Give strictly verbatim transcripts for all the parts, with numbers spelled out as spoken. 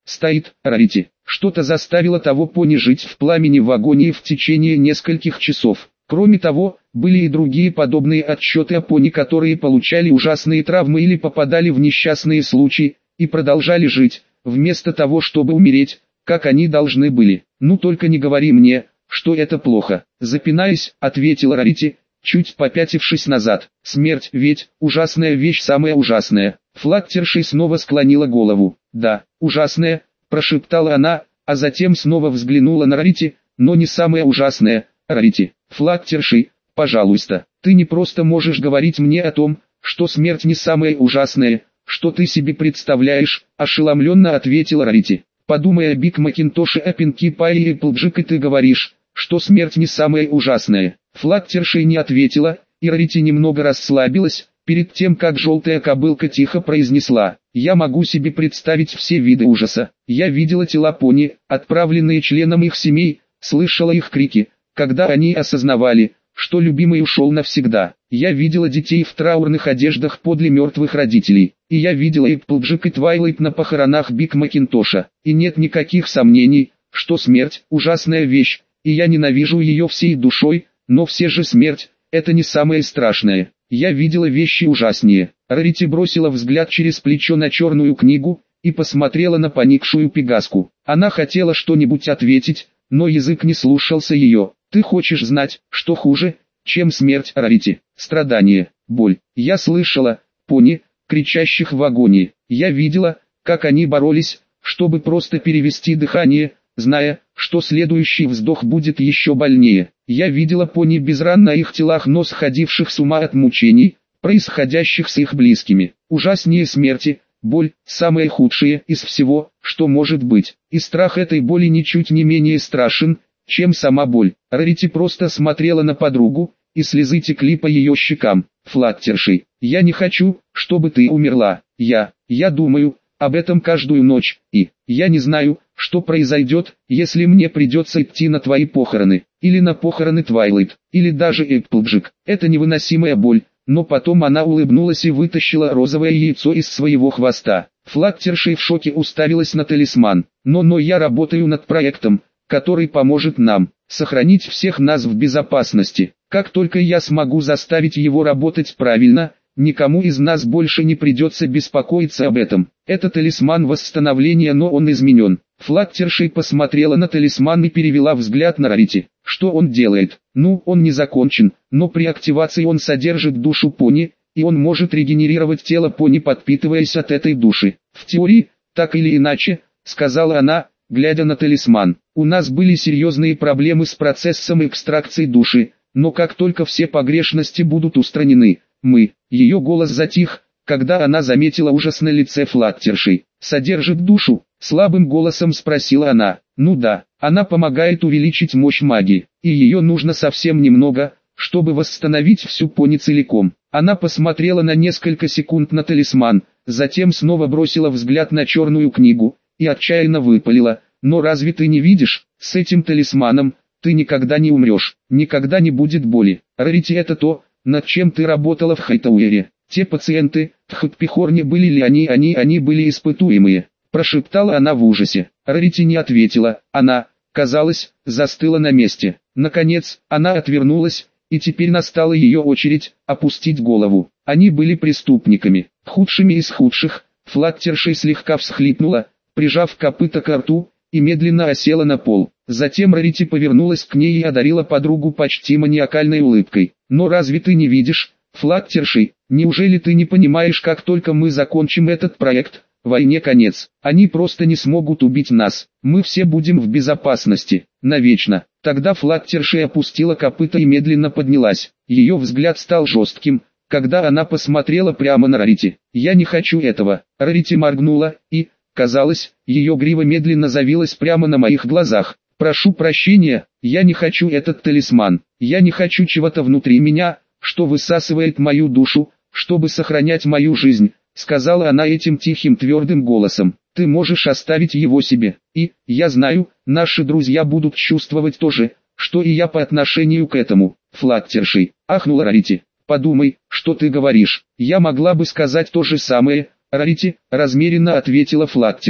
стоит, Рарити. Что-то заставило того пони жить в пламени в агонии в течение нескольких часов. Кроме того, были и другие подобные отчеты о пони, которые получали ужасные травмы или попадали в несчастные случаи, и продолжали жить, вместо того, чтобы умереть, как они должны были. «Ну только не говори мне, что это плохо», — запинаясь, ответила Рарити, чуть попятившись назад. «Смерть ведь ужасная вещь, самая ужасная». Флаттерши снова склонила голову. «Да, ужасная», — прошептала она, а затем снова взглянула на Рарити, «но не самая ужасная, Рарити». «Флаттерши, пожалуйста, ты не просто можешь говорить мне о том, что смерть не самая ужасная, что ты себе представляешь», — ошеломленно ответила Рарити. «Подумай о Биг Макинтоше, о Пинки Пай и Эпплджек, и ты говоришь, что смерть не самая ужасная». Флаттерши не ответила, и Рарити немного расслабилась, перед тем как желтая кобылка тихо произнесла: «Я могу себе представить все виды ужаса. Я видела тела пони, отправленные членам их семей, слышала их крики, когда они осознавали, что любимый ушел навсегда. Я видела детей в траурных одеждах подле мертвых родителей, и я видела Эпплджек и Твайлайт на похоронах Биг Макинтоша, и нет никаких сомнений, что смерть – ужасная вещь, и я ненавижу ее всей душой, но все же смерть – это не самое страшное. Я видела вещи ужаснее». Рарити бросила взгляд через плечо на черную книгу и посмотрела на поникшую Пегаску. Она хотела что-нибудь ответить, но язык не слушался ее. «Ты хочешь знать, что хуже, чем смерть, Рарити? Страдание, боль. Я слышала пони, кричащих в агонии. Я видела, как они боролись, чтобы просто перевести дыхание, зная, что следующий вздох будет еще больнее. Я видела пони без ран на их телах, но сходивших с ума от мучений, происходящих с их близкими. Ужаснее смерти, боль, самое худшее из всего, что может быть. И страх этой боли ничуть не менее страшен, чем сама боль». Рарити просто смотрела на подругу, и слезы текли по ее щекам. «Флаттерши, я не хочу, чтобы ты умерла. Я, я думаю об этом каждую ночь, и я не знаю, что произойдет, если мне придется идти на твои похороны, или на похороны Твайлайт, или даже Эпплджек. Это невыносимая боль». Но потом она улыбнулась и вытащила розовое яйцо из своего хвоста. Флаттерши в шоке уставилась на талисман. «Но, но я работаю над проектом, который поможет нам сохранить всех нас в безопасности. Как только я смогу заставить его работать правильно, никому из нас больше не придется беспокоиться об этом. Это талисман восстановления, но он изменен». Флаттерши посмотрела на талисман и перевела взгляд на Рарити. «Что он делает?» «Ну, он не закончен, но при активации он содержит душу пони, и он может регенерировать тело пони, подпитываясь от этой души. В теории, так или иначе», — сказала она, глядя на талисман. «У нас были серьезные проблемы с процессом экстракции души, но как только все погрешности будут устранены, мы...» Ее голос затих, когда она заметила ужас на лице Флаттерши. «Содержит душу?» — слабым голосом спросила она. «Ну да, она помогает увеличить мощь магии, и ее нужно совсем немного, чтобы восстановить всю пони целиком». Она посмотрела на несколько секунд на талисман, затем снова бросила взгляд на черную книгу, и отчаянно выпалила: «Но разве ты не видишь, с этим талисманом ты никогда не умрешь, никогда не будет боли. Рарити, это то, над чем ты работала в Хайтауэре. Те пациенты, в Хатпихорне, были ли они, они, они были испытуемые?» Прошептала она в ужасе. Рарити не ответила, она, казалось, застыла на месте. Наконец, она отвернулась, и теперь настала ее очередь опустить голову. «Они были преступниками, худшими из худших». Флаттерши слегка всхлипнула, прижав копыто к рту, и медленно осела на пол. Затем Рарити повернулась к ней и одарила подругу почти маниакальной улыбкой. «Но разве ты не видишь, Флаттерши, неужели ты не понимаешь, как только мы закончим этот проект, войне конец? Они просто не смогут убить нас, мы все будем в безопасности, навечно». Тогда Флаттерши опустила копыто и медленно поднялась. Ее взгляд стал жестким, когда она посмотрела прямо на Рарити. «Я не хочу этого». Рарити моргнула, и, казалось, ее грива медленно завилась прямо на моих глазах. «Прошу прощения, я не хочу этот талисман. Я не хочу чего-то внутри меня, что высасывает мою душу, чтобы сохранять мою жизнь», — сказала она этим тихим твердым голосом. «Ты можешь оставить его себе. И, я знаю, наши друзья будут чувствовать то же, что и я по отношению к этому». «Флаттерши», — ахнула Рарити. «Подумай, что ты говоришь. Я могла бы сказать то же самое, Рарити», — размеренно ответила Флаттерши.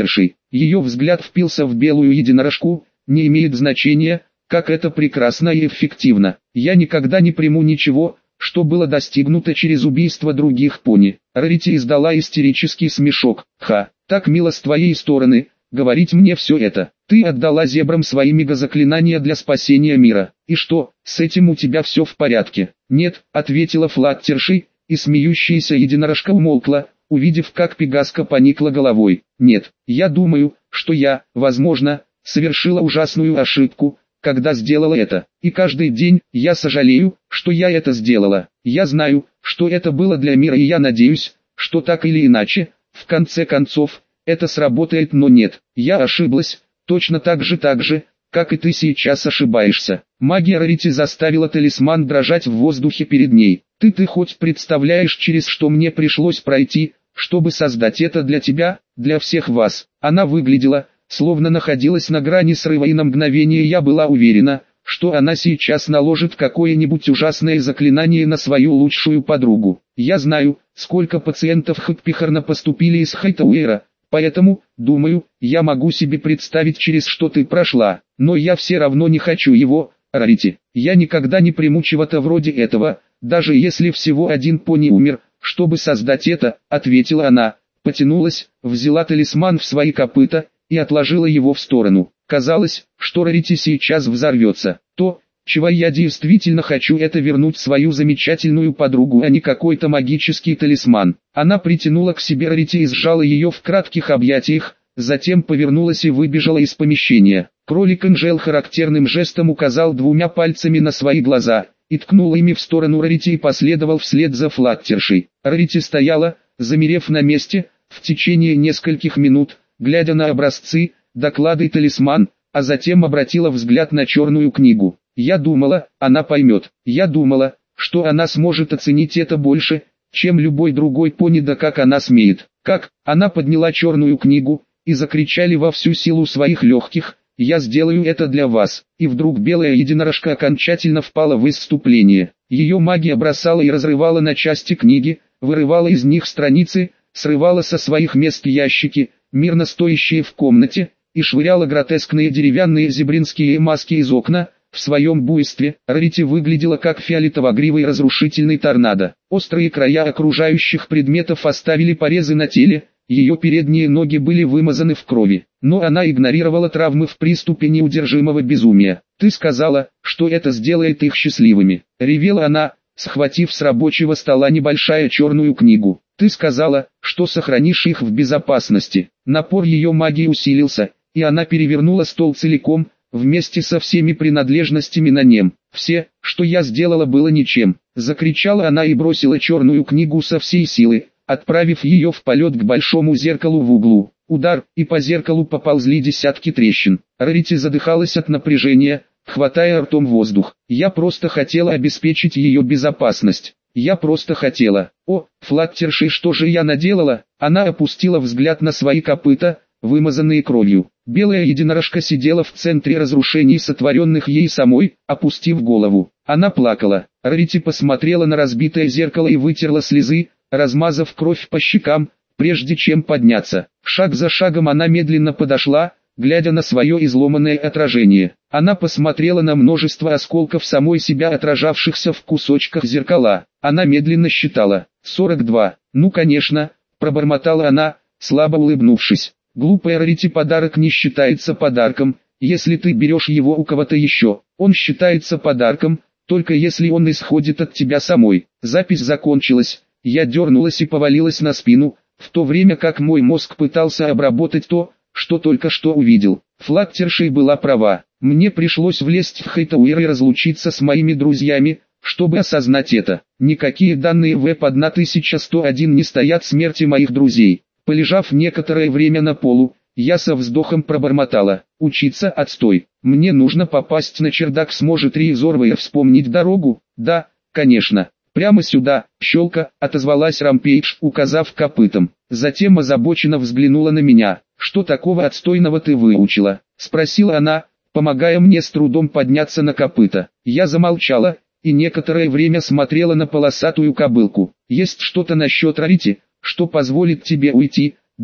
Ее взгляд впился в белую единорожку. Не имеет значения, как это прекрасно и эффективно. Я никогда не приму ничего, что было достигнуто через убийство других пони. Рарити издала истерический смешок. Ха, так мило с твоей стороны, говорить мне все это. Ты отдала зебрам свои мегазаклинания для спасения мира. И что, с этим у тебя все в порядке? Нет, ответила Флаттерши, и смеющаяся единорожка умолкла, увидев, как Пегаска поникла головой. Нет, я думаю, что я, возможно, совершила ужасную ошибку, когда сделала это. И каждый день я сожалею, что я это сделала. Я знаю, что это было для мира, и я надеюсь, что так или иначе, в конце концов, это сработает, но нет, я ошиблась, точно так же так же, как и ты сейчас ошибаешься. Магия Рарити заставила талисман дрожать в воздухе перед ней. Ты ты хоть представляешь, через что мне пришлось пройти, чтобы создать это для тебя, для всех вас? Она выглядела, словно находилась на грани срыва, и на мгновение я была уверена, что она сейчас наложит какое-нибудь ужасное заклинание на свою лучшую подругу. Я знаю, сколько пациентов Хэкпихарна поступили из Хайтауэра, поэтому, думаю, я могу себе представить, через что ты прошла, но я все равно не хочу его, Рарити. Я никогда не приму чего-то вроде этого, даже если всего один пони умер, чтобы создать это, ответила она, потянулась, взяла талисман в свои копыта и отложила его в сторону. Казалось, что Рарити сейчас взорвется. То, чего я действительно хочу, это вернуть свою замечательную подругу, а не какой-то магический талисман. Она притянула к себе Рарити и сжала ее в кратких объятиях, затем повернулась и выбежала из помещения. Кролик Анжел характерным жестом указал двумя пальцами на свои глаза и ткнул ими в сторону Рарити и последовал вслед за Флаттершей. Рарити стояла, замерев на месте, в течение нескольких минут, глядя на образцы, доклады и талисман, а затем обратила взгляд на черную книгу. Я думала, она поймет. Я думала, что она сможет оценить это больше, чем любой другой пони, да как она смеет. Как? Она подняла черную книгу и закричали во всю силу своих легких: «Я сделаю это для вас!» И вдруг белая единорожка окончательно впала в исступление. Ее магия бросала и разрывала на части книги, вырывала из них страницы, срывала со своих мест ящики, мирно стоящие в комнате, и швыряла гротескные деревянные зебринские маски из окна. В своем буйстве Рарити выглядела как фиолетово-гривый разрушительный торнадо. Острые края окружающих предметов оставили порезы на теле, ее передние ноги были вымазаны в крови, но она игнорировала травмы в приступе неудержимого безумия. «Ты сказала, что это сделает их счастливыми», — ревела она, схватив с рабочего стола небольшая черную книгу. «Ты сказала, что сохранишь их в безопасности». Напор ее магии усилился, и она перевернула стол целиком, вместе со всеми принадлежностями на нем. «Все, что я сделала, было ничем», — закричала она и бросила черную книгу со всей силы, отправив ее в полет к большому зеркалу в углу. Удар, и по зеркалу поползли десятки трещин. Рарити задыхалась от напряжения, хватая ртом воздух. «Я просто хотела обеспечить ее безопасность. Я просто хотела». «О, Флаттерши, что же я наделала?» Она опустила взгляд на свои копыта, вымазанные кровью. Белая единорожка сидела в центре разрушений, сотворенных ей самой, опустив голову. Она плакала. Рарити посмотрела на разбитое зеркало и вытерла слезы, размазав кровь по щекам, прежде чем подняться. Шаг за шагом она медленно подошла, глядя на свое изломанное отражение. Она посмотрела на множество осколков самой себя, отражавшихся в кусочках зеркала. Она медленно считала. сорок два. «Ну конечно», — пробормотала она, слабо улыбнувшись. «Глупая Рарити, подарок не считается подарком, если ты берешь его у кого-то еще. Он считается подарком, только если он исходит от тебя самой». Запись закончилась. Я дернулась и повалилась на спину, в то время как мой мозг пытался обработать то, что только что увидел. Флаттерши была права. Мне пришлось влезть в Хайтауэр и разлучиться с моими друзьями, чтобы осознать это. Никакие данные веб тысяча сто один не стоят смерти моих друзей. Полежав некоторое время на полу, я со вздохом пробормотала: «Учиться, отстой. Мне нужно попасть на чердак». «Сможет Риезорвая вспомнить дорогу?» «Да, конечно. Прямо сюда», — щелка, отозвалась Рампейдж, указав копытом. Затем озабоченно взглянула на меня. «Что такого отстойного ты выучила?» — спросила она, помогая мне с трудом подняться на копыта. Я замолчала и некоторое время смотрела на полосатую кобылку. «Есть что-то насчет Рарити, что позволит тебе уйти?» «Да», —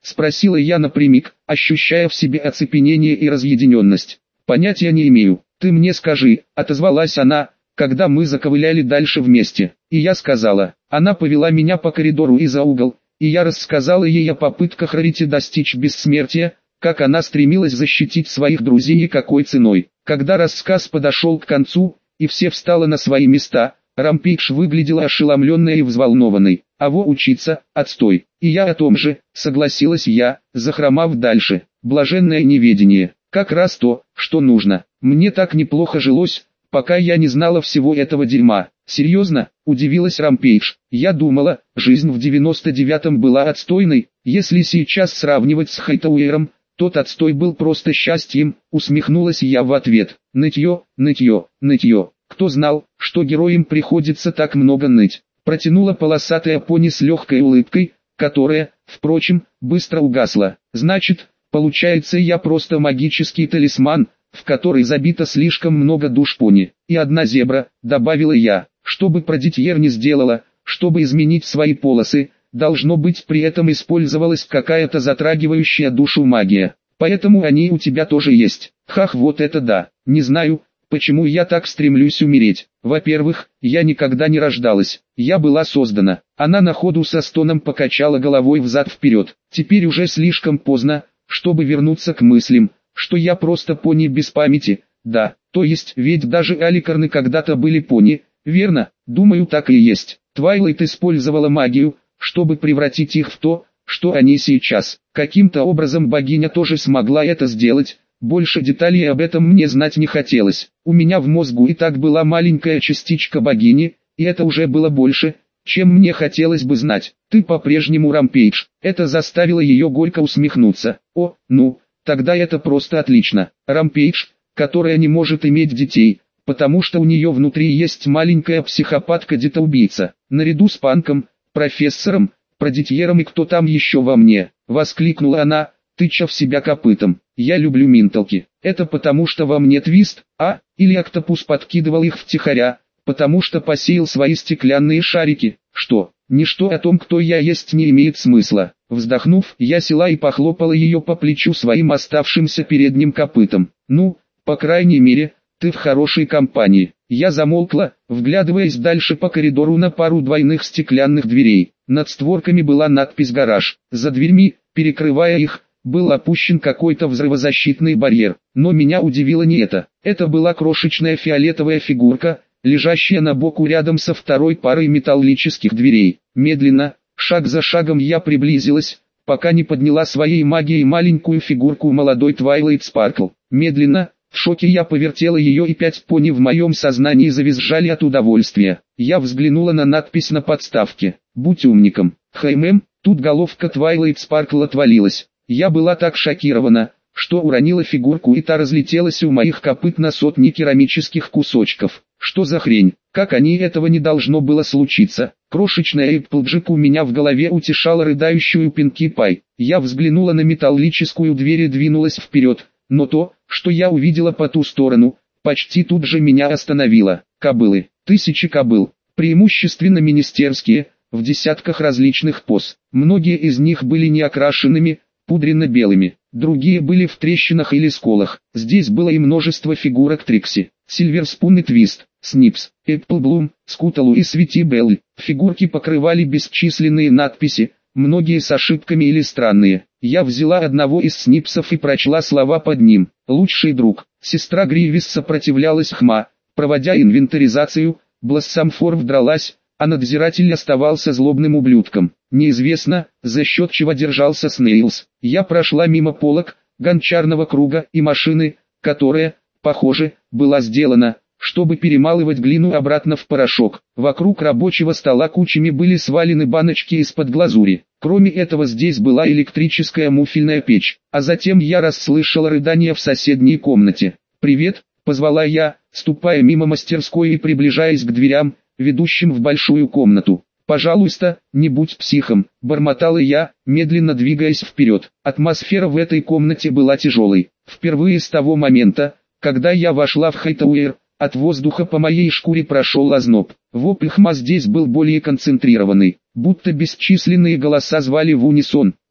Спросила я напрямик, ощущая в себе оцепенение и разъединенность. Понятия не имею. Ты мне скажи, отозвалась она, когда мы заковыляли дальше вместе. И я сказала. Она повела меня по коридору и за угол, и я рассказала ей о попытках Рарити достичь бессмертия, как она стремилась защитить своих друзей и какой ценой. Когда рассказ подошел к концу, и все встали на свои места, Рампейдж выглядела ошеломленной и взволнованной. А во учиться, отстой. И я о том же, согласилась я, захромав дальше. Блаженное неведение. Как раз то, что нужно. Мне так неплохо жилось, пока я не знала всего этого дерьма. Серьезно, удивилась Рампейдж. Я думала, жизнь в девяносто девятом была отстойной. Если сейчас сравнивать с Хайтауэром, тот отстой был просто счастьем, усмехнулась я в ответ. Нытье, нытье, нытье. Кто знал, что героям приходится так много ныть? Протянула полосатая пони с легкой улыбкой, которая, впрочем, быстро угасла. Значит, получается, я просто магический талисман, в который забито слишком много душ пони. И одна зебра, добавила я, чтобы продитьер не сделала, чтобы изменить свои полосы, должно быть при этом использовалась какая-то затрагивающая душу магия. Поэтому они у тебя тоже есть. Хах, вот это да. Не знаю, почему я так стремлюсь умереть. Во-первых, я никогда не рождалась. Я была создана. Она на ходу со стоном покачала головой взад-вперед. Теперь уже слишком поздно, чтобы вернуться к мыслям, что я просто пони без памяти. Да, то есть, ведь даже аликарны когда-то были пони, верно? Думаю, так и есть. Твайлайт использовала магию, чтобы превратить их в то, что они сейчас. Каким-то образом богиня тоже смогла это сделать. Больше деталей об этом мне знать не хотелось. У меня в мозгу и так была маленькая частичка богини, и это уже было больше, чем мне хотелось бы знать. Ты по-прежнему Рампейдж. Это заставило ее горько усмехнуться. О, ну, тогда это просто отлично. Рампейдж, которая не может иметь детей, потому что у нее внутри есть маленькая психопатка-детоубийца. Наряду с Панком, профессором, продитьером и кто там еще во мне, воскликнула она, тыча в себя копытом. Я люблю минталки. Это потому что во мне твист, а? Или октопус подкидывал их втихаря, потому что посеял свои стеклянные шарики. Что? Ничто о том, кто я есть, не имеет смысла. Вздохнув, я села и похлопала ее по плечу своим оставшимся передним копытом. Ну, по крайней мере, ты в хорошей компании. Я замолкла, вглядываясь дальше по коридору на пару двойных стеклянных дверей. Над створками была надпись «Гараж». За дверьми, перекрывая их, был опущен какой-то взрывозащитный барьер. Но меня удивило не это. Это была крошечная фиолетовая фигурка, лежащая на боку рядом со второй парой металлических дверей. Медленно, шаг за шагом я приблизилась, пока не подняла своей магией маленькую фигурку молодой Твайлайт Спаркл. Медленно, в шоке я повертела ее, и пять пони в моем сознании завизжали от удовольствия. Я взглянула на надпись на подставке. «Будь умником». Хэймэм, тут головка Твайлайт Спаркл отвалилась. Я была так шокирована, что уронила фигурку, и та разлетелась у моих копыт на сотни керамических кусочков. Что за хрень? Как они, этого не должно было случиться? Крошечная Эпплджек у меня в голове утешала рыдающую Пинки Пай. Я взглянула на металлическую дверь и двинулась вперед, но то, что я увидела по ту сторону, почти тут же меня остановило. Кобылы, тысячи кобыл, преимущественно министерские, в десятках различных поз. Многие из них были неокрашенными, пудренно-белыми, другие были в трещинах или сколах. Здесь было и множество фигурок Трикси, Сильверспун и Твист, Снипс, Эпплблум, Скуталу и Свети Белль. Фигурки покрывали бесчисленные надписи, многие с ошибками или странные. Я взяла одного из Снипсов и прочла слова под ним. «Лучший друг». Сестра Гривис сопротивлялась Хма, проводя инвентаризацию, Блассамфор вдралась, а надзиратель оставался злобным ублюдком. Неизвестно, за счет чего держался Снейлс. Я прошла мимо полок, гончарного круга и машины, которая, похоже, была сделана, чтобы перемалывать глину обратно в порошок. Вокруг рабочего стола кучами были свалены баночки из-под глазури. Кроме этого, здесь была электрическая муфельная печь. А затем я расслышала рыдания в соседней комнате. «Привет», — позвала я, ступая мимо мастерской и приближаясь к дверям, ведущим в большую комнату. «Пожалуйста, не будь психом», — бормотала я, медленно двигаясь вперед. Атмосфера в этой комнате была тяжелой. Впервые с того момента, когда я вошла в Хайтауэр, от воздуха по моей шкуре прошел озноб. Вопль Хма здесь был более концентрированный, будто бесчисленные голоса звали в унисон.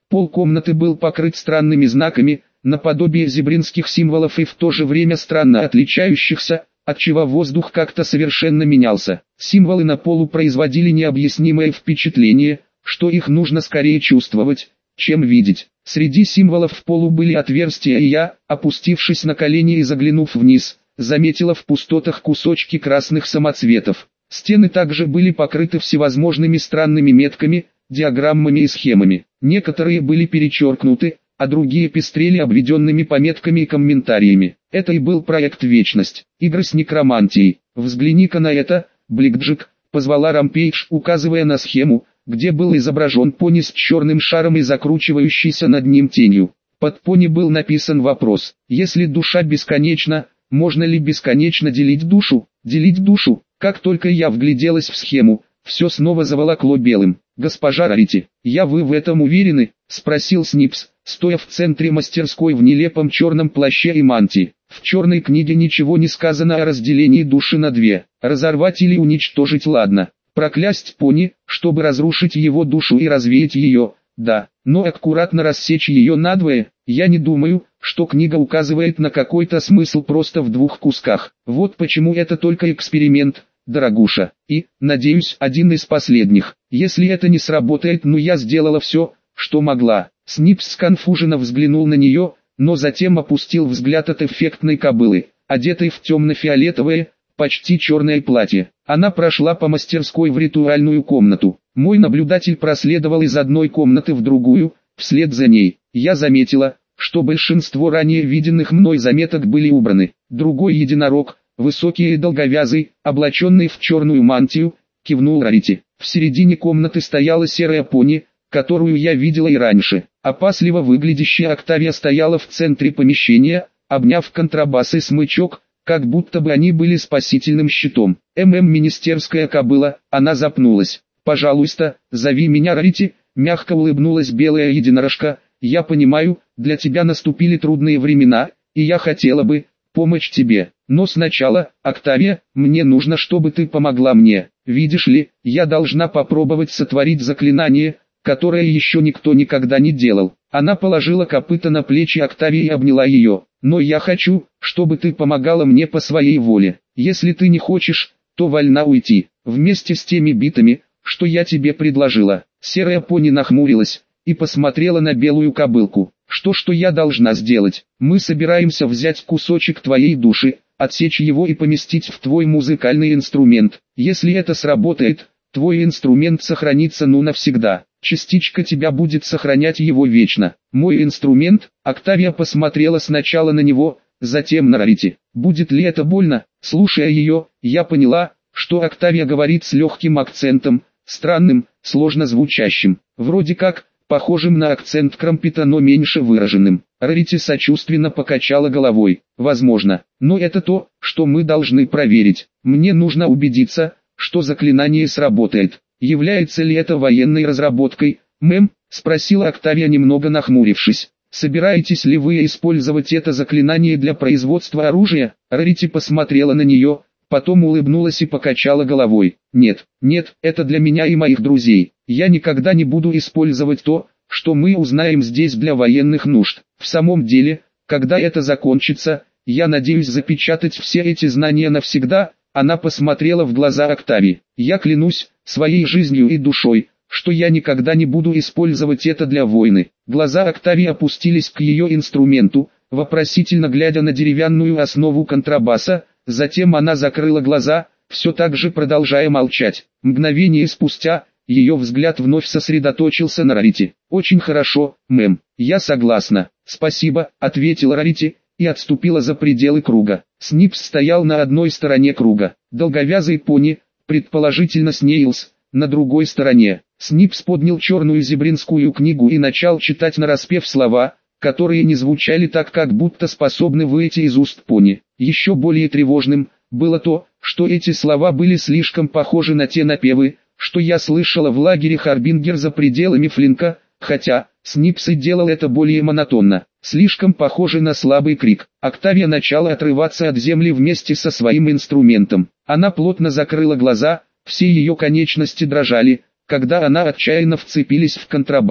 Пол комнаты был покрыт странными знаками, наподобие зебринских символов и в то же время странно отличающихся, отчего воздух как-то совершенно менялся. Символы на полу производили необъяснимое впечатление, что их нужно скорее чувствовать, чем видеть. Среди символов в полу были отверстия, и я, опустившись на колени и заглянув вниз, заметила в пустотах кусочки красных самоцветов. Стены также были покрыты всевозможными странными метками, диаграммами и схемами. Некоторые были перечеркнуты, а другие пестрели обведенными пометками и комментариями. Это и был проект «Вечность». Игры с некромантией. «Взгляни-ка на это, Блэкджек», позвала Рампейдж, указывая на схему, где был изображен пони с черным шаром и закручивающийся над ним тенью. Под пони был написан вопрос: если душа бесконечна, можно ли бесконечно делить душу? Делить душу? Как только я вгляделась в схему, все снова заволокло белым. «Госпожа Рарити, я вы в этом уверены?» — спросил Снипс, стоя в центре мастерской в нелепом черном плаще и мантии. В черной книге ничего не сказано о разделении души на две. Разорвать или уничтожить, ладно. Проклясть пони, чтобы разрушить его душу и развеять ее, да, но аккуратно рассечь ее надвое, я не думаю, что книга указывает на какой-то смысл просто в двух кусках. Вот почему это только эксперимент, дорогуша, и, надеюсь, один из последних. Если это не сработает, ну я сделала все, что могла. Снипс сконфуженно взглянул на нее, но затем опустил взгляд от эффектной кобылы, одетой в темно-фиолетовое, почти черное платье. Она прошла по мастерской в ритуальную комнату. Мой наблюдатель проследовал из одной комнаты в другую, вслед за ней. Я заметила, что большинство ранее виденных мной заметок были убраны. Другой единорог, высокий и долговязый, облаченный в черную мантию, кивнул Рарити. В середине комнаты стояла серая пони, которую я видела и раньше. Опасливо выглядящая Октавия стояла в центре помещения, обняв контрабас и смычок, как будто бы они были спасительным щитом. ММ министерская кобыла, она запнулась. «Пожалуйста, зови меня Рарити», мягко улыбнулась белая единорожка. «Я понимаю, для тебя наступили трудные времена, и я хотела бы помочь тебе. Но сначала, Октавия, мне нужно, чтобы ты помогла мне. Видишь ли, я должна попробовать сотворить заклинание, которое еще никто никогда не делал». Она положила копыта на плечи Октавии и обняла ее. «Но я хочу, чтобы ты помогала мне по своей воле. Если ты не хочешь, то вольна уйти, вместе с теми битами, что я тебе предложила». Серая пони нахмурилась и посмотрела на белую кобылку. «Что что я должна сделать? Мы собираемся взять кусочек твоей души, отсечь его и поместить в твой музыкальный инструмент. Если это сработает, твой инструмент сохранится ну навсегда. Частичка тебя будет сохранять его вечно. Мой инструмент?» Октавия посмотрела сначала на него, затем на Рарити. «Будет ли это больно?» Слушая ее, я поняла, что Октавия говорит с легким акцентом, странным, сложно звучащим, вроде как, похожим на акцент Крампета, но меньше выраженным. Рарити сочувственно покачала головой. «Возможно, но это то, что мы должны проверить. Мне нужно убедиться, что заклинание сработает. Является ли это военной разработкой, мэм?» — спросила Октавия, немного нахмурившись. «Собираетесь ли вы использовать это заклинание для производства оружия?» Рарити посмотрела на нее, потом улыбнулась и покачала головой. «Нет, нет, это для меня и моих друзей. Я никогда не буду использовать то, что мы узнаем здесь для военных нужд. В самом деле, когда это закончится, я надеюсь запечатать все эти знания навсегда». Она посмотрела в глаза Октавии. «Я клянусь, своей жизнью и душой, что я никогда не буду использовать это для войны». Глаза Октавии опустились к ее инструменту, вопросительно глядя на деревянную основу контрабаса, затем она закрыла глаза, все так же продолжая молчать. Мгновение спустя, ее взгляд вновь сосредоточился на Рарити. «Очень хорошо, мэм, я согласна». «Спасибо», — ответила Рарити, и отступила за пределы круга. Снипс стоял на одной стороне круга, долговязый пони, предположительно Снейлс, на другой стороне. Снипс поднял черную зебринскую книгу и начал читать нараспев слова, которые не звучали так, как будто способны выйти из уст пони. Еще более тревожным было то, что эти слова были слишком похожи на те напевы, что я слышала в лагере Харбингер за пределами Флинка, хотя Снипс и делал это более монотонно, слишком похожий на слабый крик. Октавия начала отрываться от земли вместе со своим инструментом. Она плотно закрыла глаза, все ее конечности дрожали, когда она отчаянно вцепились в контрабас.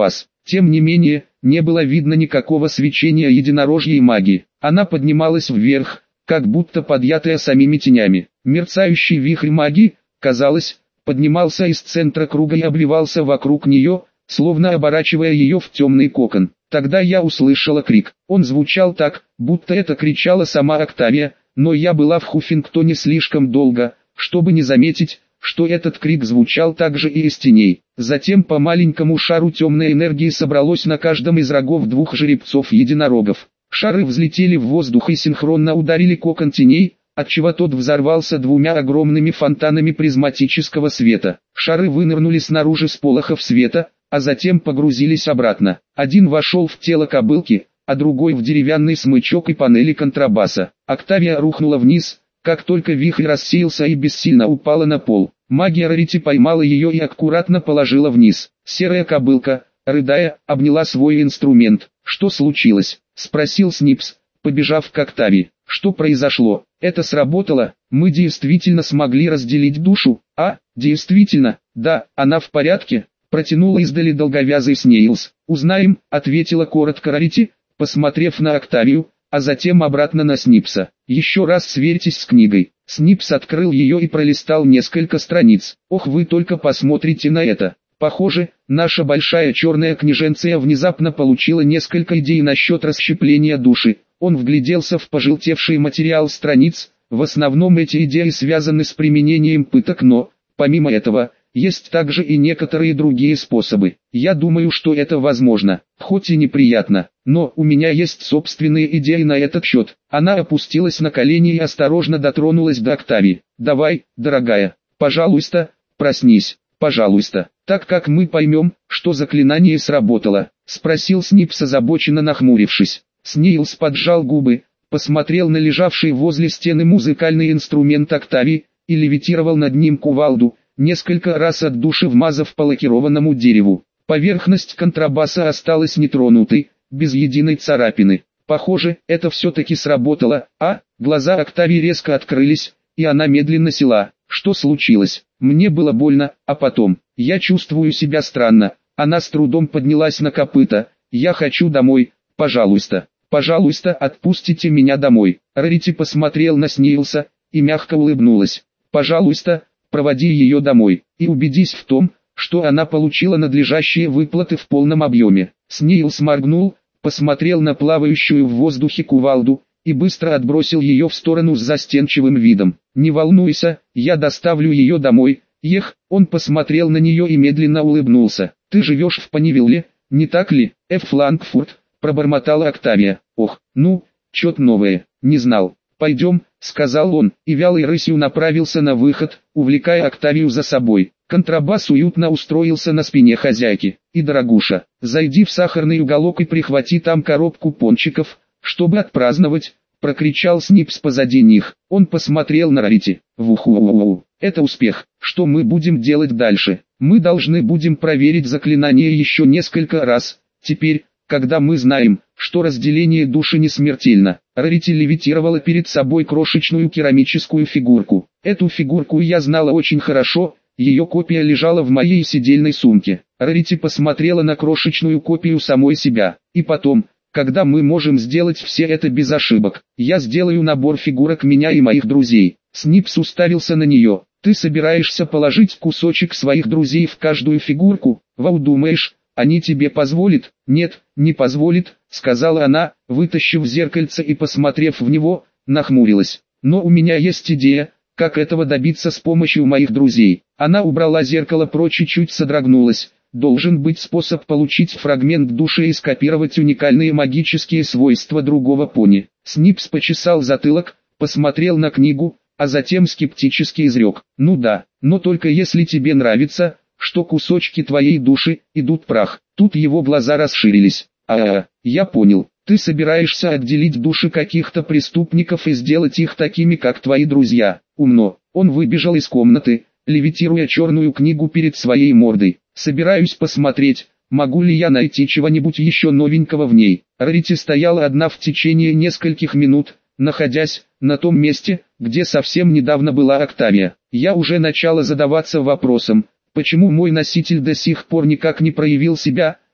Тем не менее, не было видно никакого свечения единорожьей магии. Она поднималась вверх, как будто подъятая самими тенями. Мерцающий вихрь магии, казалось, поднимался из центра круга и обвивался вокруг нее, словно оборачивая ее в темный кокон. Тогда я услышала крик. Он звучал так, будто это кричала сама Октавия, но я была в Хуффингтоне слишком долго, чтобы не заметить, что этот крик звучал также и из теней. Затем по маленькому шару темной энергии собралось на каждом из рогов двух жеребцов-единорогов. Шары взлетели в воздух и синхронно ударили кокон теней, отчего тот взорвался двумя огромными фонтанами призматического света. Шары вынырнули снаружи с полохов света, а затем погрузились обратно. Один вошел в тело кобылки, а другой в деревянный смычок и панели контрабаса. Октавия рухнула вниз, как только вихрь рассеялся и бессильно упала на пол. Магия Рарити поймала ее и аккуратно положила вниз. Серая кобылка, рыдая, обняла свой инструмент. «Что случилось?» — спросил Снипс, побежав к Октавии. «Что произошло? Это сработало? Мы действительно смогли разделить душу?» «А, действительно, да, она в порядке», — протянула издали долговязый Снейлс. «Узнаем», — ответила коротко Рарити, посмотрев на Октавию, а затем обратно на Снипса. «Еще раз сверьтесь с книгой». Снипс открыл ее и пролистал несколько страниц. «Ох, вы только посмотрите на это. Похоже, наша большая черная княженция внезапно получила несколько идей насчет расщепления души». Он вгляделся в пожелтевший материал страниц. В основном эти идеи связаны с применением пыток, но, помимо этого, есть также и некоторые другие способы. Я думаю, что это возможно, хоть и неприятно, но у меня есть собственные идеи на этот счет. Она опустилась на колени и осторожно дотронулась до Октавии. «Давай, дорогая, пожалуйста, проснись, пожалуйста». «Так как мы поймем, что заклинание сработало?» — спросил Снипс, озабоченно нахмурившись. Снейлс поджал губы, посмотрел на лежавший возле стены музыкальный инструмент Октавии и левитировал над ним кувалду, несколько раз от души вмазав по лакированному дереву. Поверхность контрабаса осталась нетронутой, без единой царапины. Похоже, это все-таки сработало, а? Глаза Октавии резко открылись, и она медленно села. Что случилось? Мне было больно, а потом, я чувствую себя странно. Она с трудом поднялась на копыта. Я хочу домой, пожалуйста, пожалуйста, отпустите меня домой. Рарити посмотрел на Снейлса и мягко улыбнулась. Пожалуйста, проводи ее домой, и убедись в том, что она получила надлежащие выплаты в полном объеме. Снейлс моргнул, посмотрел на плавающую в воздухе кувалду, и быстро отбросил ее в сторону с застенчивым видом. «Не волнуйся, я доставлю ее домой». «Ех», он посмотрел на нее и медленно улыбнулся. «Ты живешь в Панивилле, не так ли?» «Эф Фланкфурт», пробормотала Октавия. «Ох, ну, чё-то новое, не знал». «Пойдем», — сказал он, и вялой рысью направился на выход, увлекая Октавию за собой. Контрабас уютно устроился на спине хозяйки. «И, дорогуша, зайди в сахарный уголок и прихвати там коробку пончиков, чтобы отпраздновать», — прокричал Снипс позади них. Он посмотрел на Рарити. «Вуху-у-у, это успех. Что мы будем делать дальше? Мы должны будем проверить заклинание еще несколько раз. Теперь, когда мы знаем, что разделение души не смертельно». Рарити левитировала перед собой крошечную керамическую фигурку. Эту фигурку я знала очень хорошо, ее копия лежала в моей сидельной сумке. Рарити посмотрела на крошечную копию самой себя. «И потом, когда мы можем сделать все это без ошибок, я сделаю набор фигурок меня и моих друзей». Снипс уставился на нее. «Ты собираешься положить кусочек своих друзей в каждую фигурку? Вау, думаешь, они тебе позволят?» «Нет, не позволит», — сказала она, вытащив зеркальце и посмотрев в него, нахмурилась. «Но у меня есть идея, как этого добиться с помощью моих друзей». Она убрала зеркало прочь и чуть содрогнулась. «Должен быть способ получить фрагмент души и скопировать уникальные магические свойства другого пони». Снипс почесал затылок, посмотрел на книгу, а затем скептически изрек. «Ну да, но только если тебе нравится, что кусочки твоей души идут в прах». Тут его глаза расширились. «А, я понял. Ты собираешься отделить души каких-то преступников и сделать их такими, как твои друзья». Умно. Он выбежал из комнаты, левитируя черную книгу перед своей мордой. «Собираюсь посмотреть, могу ли я найти чего-нибудь еще новенького в ней». Рарити стояла одна в течение нескольких минут, находясь на том месте, где совсем недавно была Октавия. Я уже начала задаваться вопросом, почему мой носитель до сих пор никак не проявил себя,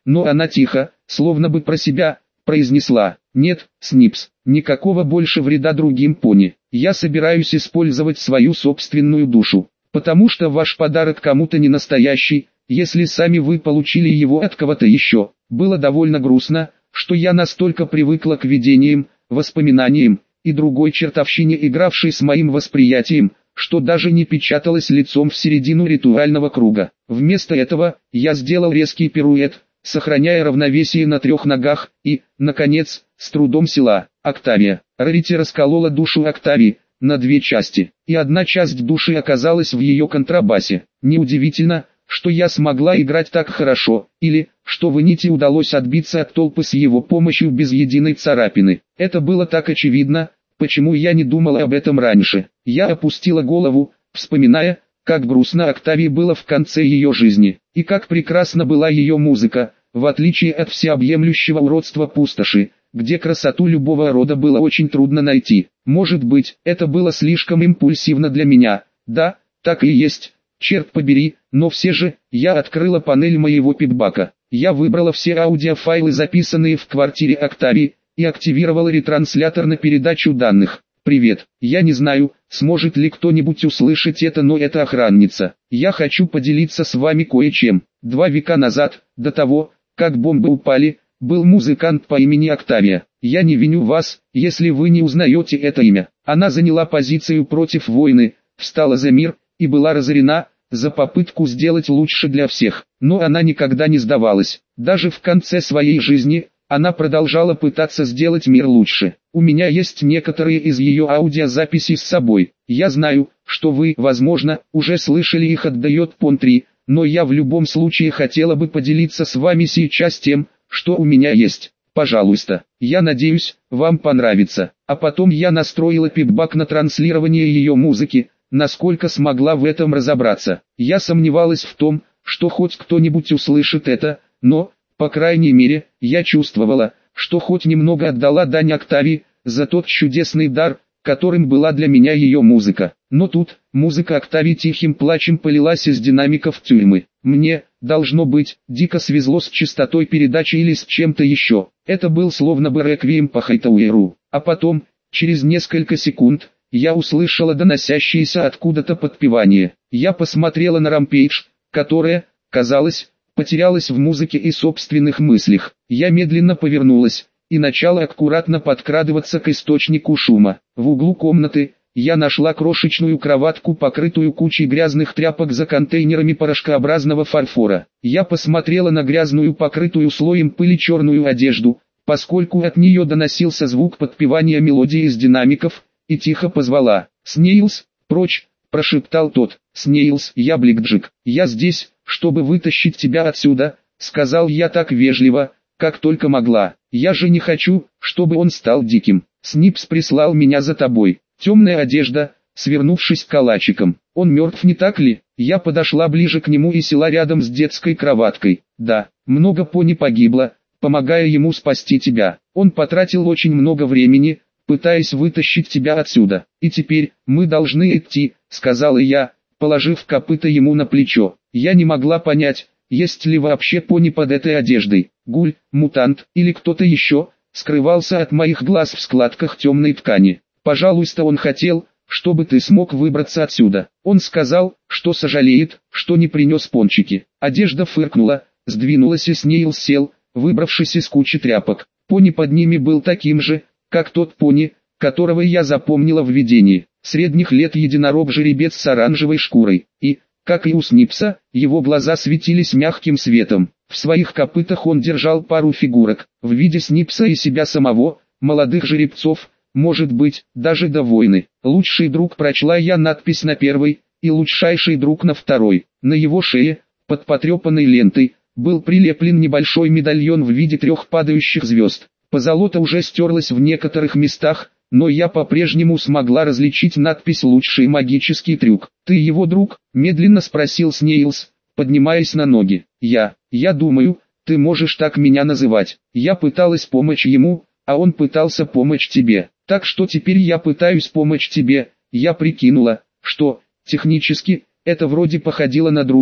но она тихо, словно бы про себя, произнесла: «Нет, Снипс, никакого больше вреда другим пони. Я собираюсь использовать свою собственную душу, потому что ваш подарок кому-то не настоящий, если сами вы получили его от кого-то еще». Было довольно грустно, что я настолько привыкла к видениям, воспоминаниям и другой чертовщине, игравшей с моим восприятием, что даже не печаталась лицом в середину ритуального круга. Вместо этого, я сделал резкий пируэт, сохраняя равновесие на трех ногах, и, наконец, с трудом села. Октавия. Рарити расколола душу Октавии на две части, и одна часть души оказалась в ее контрабасе. Неудивительно, что я смогла играть так хорошо, или, что Венити удалось отбиться от толпы с его помощью без единой царапины. Это было так очевидно, почему я не думала об этом раньше. Я опустила голову, вспоминая, как грустно Октавии было в конце ее жизни, и как прекрасна была ее музыка, в отличие от всеобъемлющего уродства пустоши, где красоту любого рода было очень трудно найти. Может быть, это было слишком импульсивно для меня. Да, так и есть. Черт побери, но все же, я открыла панель моего питбака. Я выбрала все аудиофайлы, записанные в квартире Октавии, и активировала ретранслятор на передачу данных. «Привет, я не знаю, сможет ли кто-нибудь услышать это, но это охранница. Я хочу поделиться с вами кое-чем. Два века назад, до того, как бомбы упали, был музыкант по имени Октавия. Я не виню вас, если вы не узнаете это имя. Она заняла позицию против войны, встала за мир, и была разорена за попытку сделать лучше для всех. Но она никогда не сдавалась. Даже в конце своей жизни, она продолжала пытаться сделать мир лучше. У меня есть некоторые из ее аудиозаписей с собой. Я знаю, что вы, возможно, уже слышали их от Дайот Пон три, но я в любом случае хотела бы поделиться с вами сейчас тем, что у меня есть. Пожалуйста, я надеюсь, вам понравится. А потом я настроила питбак на транслирование ее музыки, насколько смогла в этом разобраться. Я сомневалась в том, что хоть кто-нибудь услышит это, но, по крайней мере, я чувствовала, что хоть немного отдала дань Октавии за тот чудесный дар, которым была для меня ее музыка. Но тут, музыка Октавии тихим плачем полилась из динамиков тюрьмы. Мне, должно быть, дико свезло с частотой передачи или с чем-то еще. Это был словно бы реквием по Хайтауэру. А потом, через несколько секунд, я услышала доносящееся откуда-то подпевание. Я посмотрела на Рампейдж, которая, казалось, потерялась в музыке и собственных мыслях. Я медленно повернулась и начала аккуратно подкрадываться к источнику шума. В углу комнаты я нашла крошечную кроватку, покрытую кучей грязных тряпок за контейнерами порошкообразного фарфора. Я посмотрела на грязную, покрытую слоем пыли черную одежду, поскольку от нее доносился звук подпевания мелодии из динамиков, и тихо позвала: «Снейлс, прочь!» – прошептал тот. «Снейлс, я Бликджик, я здесь, чтобы вытащить тебя отсюда», – сказал я так вежливо, как только могла. «Я же не хочу, чтобы он стал диким. Снипс прислал меня за тобой. Темная одежда, свернувшись калачиком. Он мертв, не так ли?» Я подошла ближе к нему и села рядом с детской кроваткой. «Да, много пони погибло, помогая ему спасти тебя. Он потратил очень много времени, пытаясь вытащить тебя отсюда. И теперь, мы должны идти», — сказала я, положив копыта ему на плечо. Я не могла понять, есть ли вообще пони под этой одеждой. Гуль, мутант или кто-то еще, скрывался от моих глаз в складках темной ткани. «Пожалуйста, он хотел, чтобы ты смог выбраться отсюда. Он сказал, что сожалеет, что не принес пончики». Одежда фыркнула, сдвинулась и Снейл сел, выбравшись из кучи тряпок. Пони под ними был таким же, как тот пони, которого я запомнила в видении. Средних лет единорог-жеребец с оранжевой шкурой. И, как и у Снипса, его глаза светились мягким светом. В своих копытах он держал пару фигурок, в виде Снипса и себя самого, молодых жеребцов, может быть, даже до войны. «Лучший друг», прочла я надпись на первой, и «лучшайший друг» на второй. На его шее, под потрепанной лентой, был прилеплен небольшой медальон в виде трех падающих звезд. Позолота уже стерлась в некоторых местах, но я по-прежнему смогла различить надпись «Лучший магический трюк». «Ты его друг?» – медленно спросил Снейлс, поднимаясь на ноги. «Я, я думаю, ты можешь так меня называть. Я пыталась помочь ему, а он пытался помочь тебе. Так что теперь я пытаюсь помочь тебе». Я прикинула, что, технически, это вроде походило на дружбу,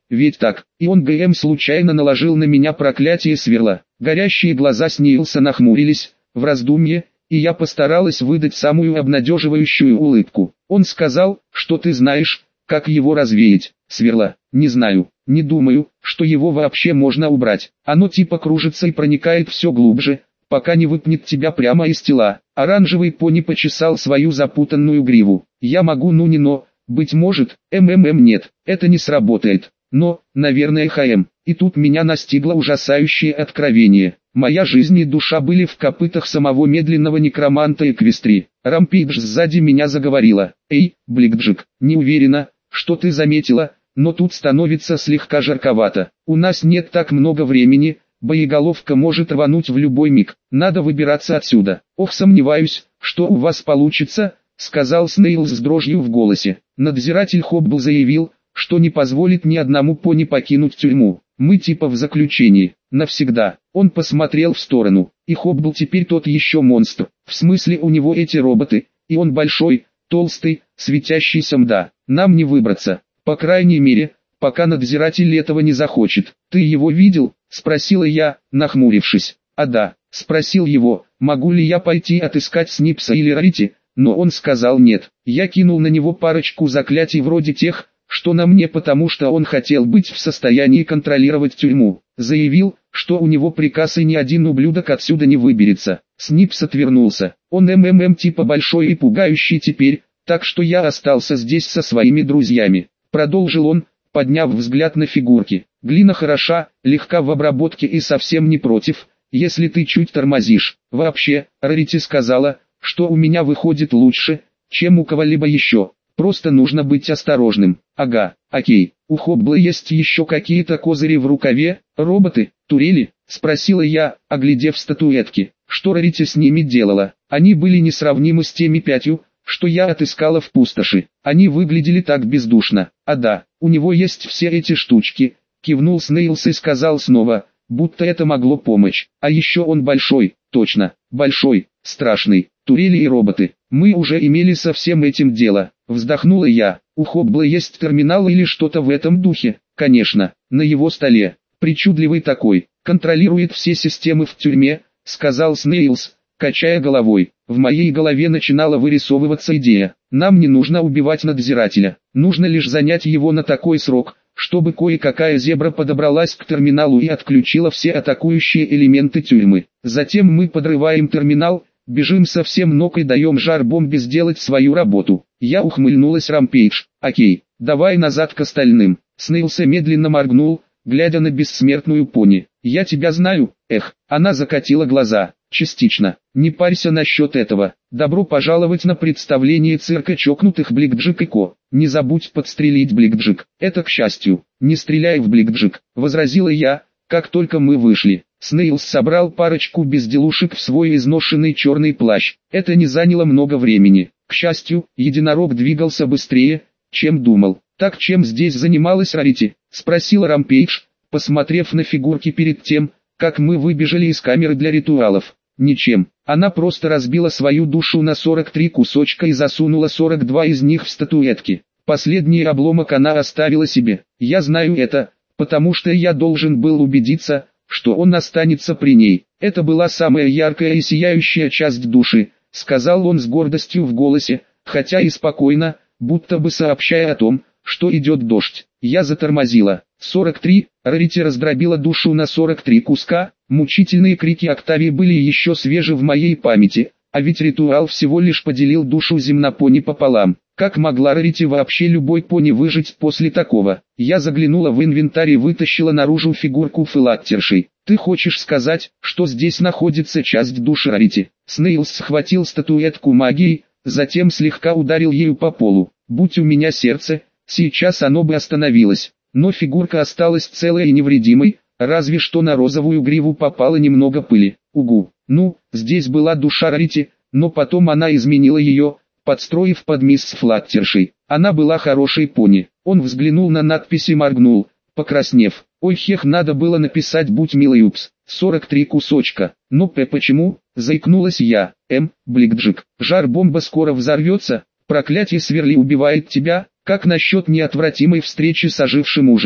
ведь так? И он ГМ случайно наложил на меня проклятие сверла. Горящие глаза Снейлса нахмурились в раздумье, и я постаралась выдать самую обнадеживающую улыбку. Он сказал, что ты знаешь, как его развеять. Сверла, не знаю, не думаю, что его вообще можно убрать. Оно типа кружится и проникает все глубже, пока не выпнет тебя прямо из тела. Оранжевый пони почесал свою запутанную гриву. Я могу, ну не но, быть может, ммм нет, это не сработает. Но, наверное, ХМ. И тут меня настигло ужасающее откровение. Моя жизнь и душа были в копытах самого медленного некроманта Эквестри. Рампейдж сзади меня заговорила. Эй, Бликджик, не уверена, что ты заметила, но тут становится слегка жарковато. У нас нет так много времени, боеголовка может рвануть в любой миг. Надо выбираться отсюда. Ох, сомневаюсь, что у вас получится, сказал Снейлс с дрожью в голосе. Надзиратель Хоббл заявил, что не позволит ни одному пони покинуть тюрьму. Мы типа в заключении, навсегда. Он посмотрел в сторону, и Хоббл теперь тот еще монстр. В смысле у него эти роботы, и он большой, толстый, светящийся мда. Нам не выбраться, по крайней мере, пока надзиратель этого не захочет. Ты его видел? Спросила я, нахмурившись. А да, спросил его, могу ли я пойти отыскать Снипса или Рарити, но он сказал нет. Я кинул на него парочку заклятий вроде тех, что на мне, потому что он хотел быть в состоянии контролировать тюрьму. Заявил, что у него приказ и ни один ублюдок отсюда не выберется. Снипс отвернулся. Он ммм типа большой и пугающий теперь, так что я остался здесь со своими друзьями. Продолжил он, подняв взгляд на фигурки. Глина хороша, легка в обработке и совсем не против, если ты чуть тормозишь. Вообще, Рарити сказала, что у меня выходит лучше, чем у кого-либо еще. Просто нужно быть осторожным. Ага, окей. У Хоббла есть еще какие-то козыри в рукаве, роботы, турели? Спросила я, оглядев статуэтки. Что Рарити с ними делала? Они были несравнимы с теми пятью, что я отыскала в пустоши. Они выглядели так бездушно. А да, у него есть все эти штучки. Кивнул Снейлс и сказал снова, будто это могло помочь. А еще он большой, точно, большой, страшный. Турели и роботы. Мы уже имели со всем этим дело. Вздохнула я. У Хоббла есть терминал или что-то в этом духе? Конечно, на его столе. Причудливый такой. Контролирует все системы в тюрьме, сказал Снейлс, качая головой. В моей голове начинала вырисовываться идея. Нам не нужно убивать надзирателя. Нужно лишь занять его на такой срок, чтобы кое-какая зебра подобралась к терминалу и отключила все атакующие элементы тюрьмы. Затем мы подрываем терминал, бежим со всем ног и даем жар-бомбе сделать свою работу. Я ухмыльнулась. Рампейдж. Окей, давай назад к остальным. Снейлс медленно моргнул, глядя на бессмертную пони. Я тебя знаю, эх. Она закатила глаза. Частично. Не парься насчет этого. Добро пожаловать на представление цирка чокнутых Бликджик и Ко. Не забудь подстрелить Бликджик. Это к счастью. Не стреляй в Бликджик, возразила я, как только мы вышли. Снейлс собрал парочку безделушек в свой изношенный черный плащ. Это не заняло много времени. К счастью, единорог двигался быстрее, чем думал. Так чем здесь занималась Рарити? Спросила Рампейдж, посмотрев на фигурки перед тем, как мы выбежали из камеры для ритуалов. Ничем. Она просто разбила свою душу на сорок три кусочка и засунула сорок два из них в статуэтки. Последний обломок она оставила себе. Я знаю это, потому что я должен был убедиться, что он останется при ней. Это была самая яркая и сияющая часть души, сказал он с гордостью в голосе, хотя и спокойно, будто бы сообщая о том, что идет дождь. Я затормозила. сорок три. Рарити раздробила душу на сорок три куска. Мучительные крики Октавии были еще свежи в моей памяти, а ведь ритуал всего лишь поделил душу земнопони пополам. Как могла Рарити вообще любой пони выжить после такого? Я заглянула в инвентарь и вытащила наружу фигурку филактерши. Ты хочешь сказать, что здесь находится часть души Рарити? Снейлс схватил статуэтку магией, затем слегка ударил ею по полу. Будь у меня сердце, сейчас оно бы остановилось. Но фигурка осталась целой и невредимой, разве что на розовую гриву попало немного пыли. Угу. Ну, здесь была душа Рарити, но потом она изменила ее, подстроив под мисс Флаттершей. Она была хорошей пони. Он взглянул на надпись и моргнул, покраснев. Ой, хех, надо было написать «Будь милый, упс». сорок три кусочка. Но п почему? Заикнулась я. М, Бликджик. Жар-бомба скоро взорвется. Проклятие сверли убивает тебя. Как насчет неотвратимой встречи с ожившим ужасом?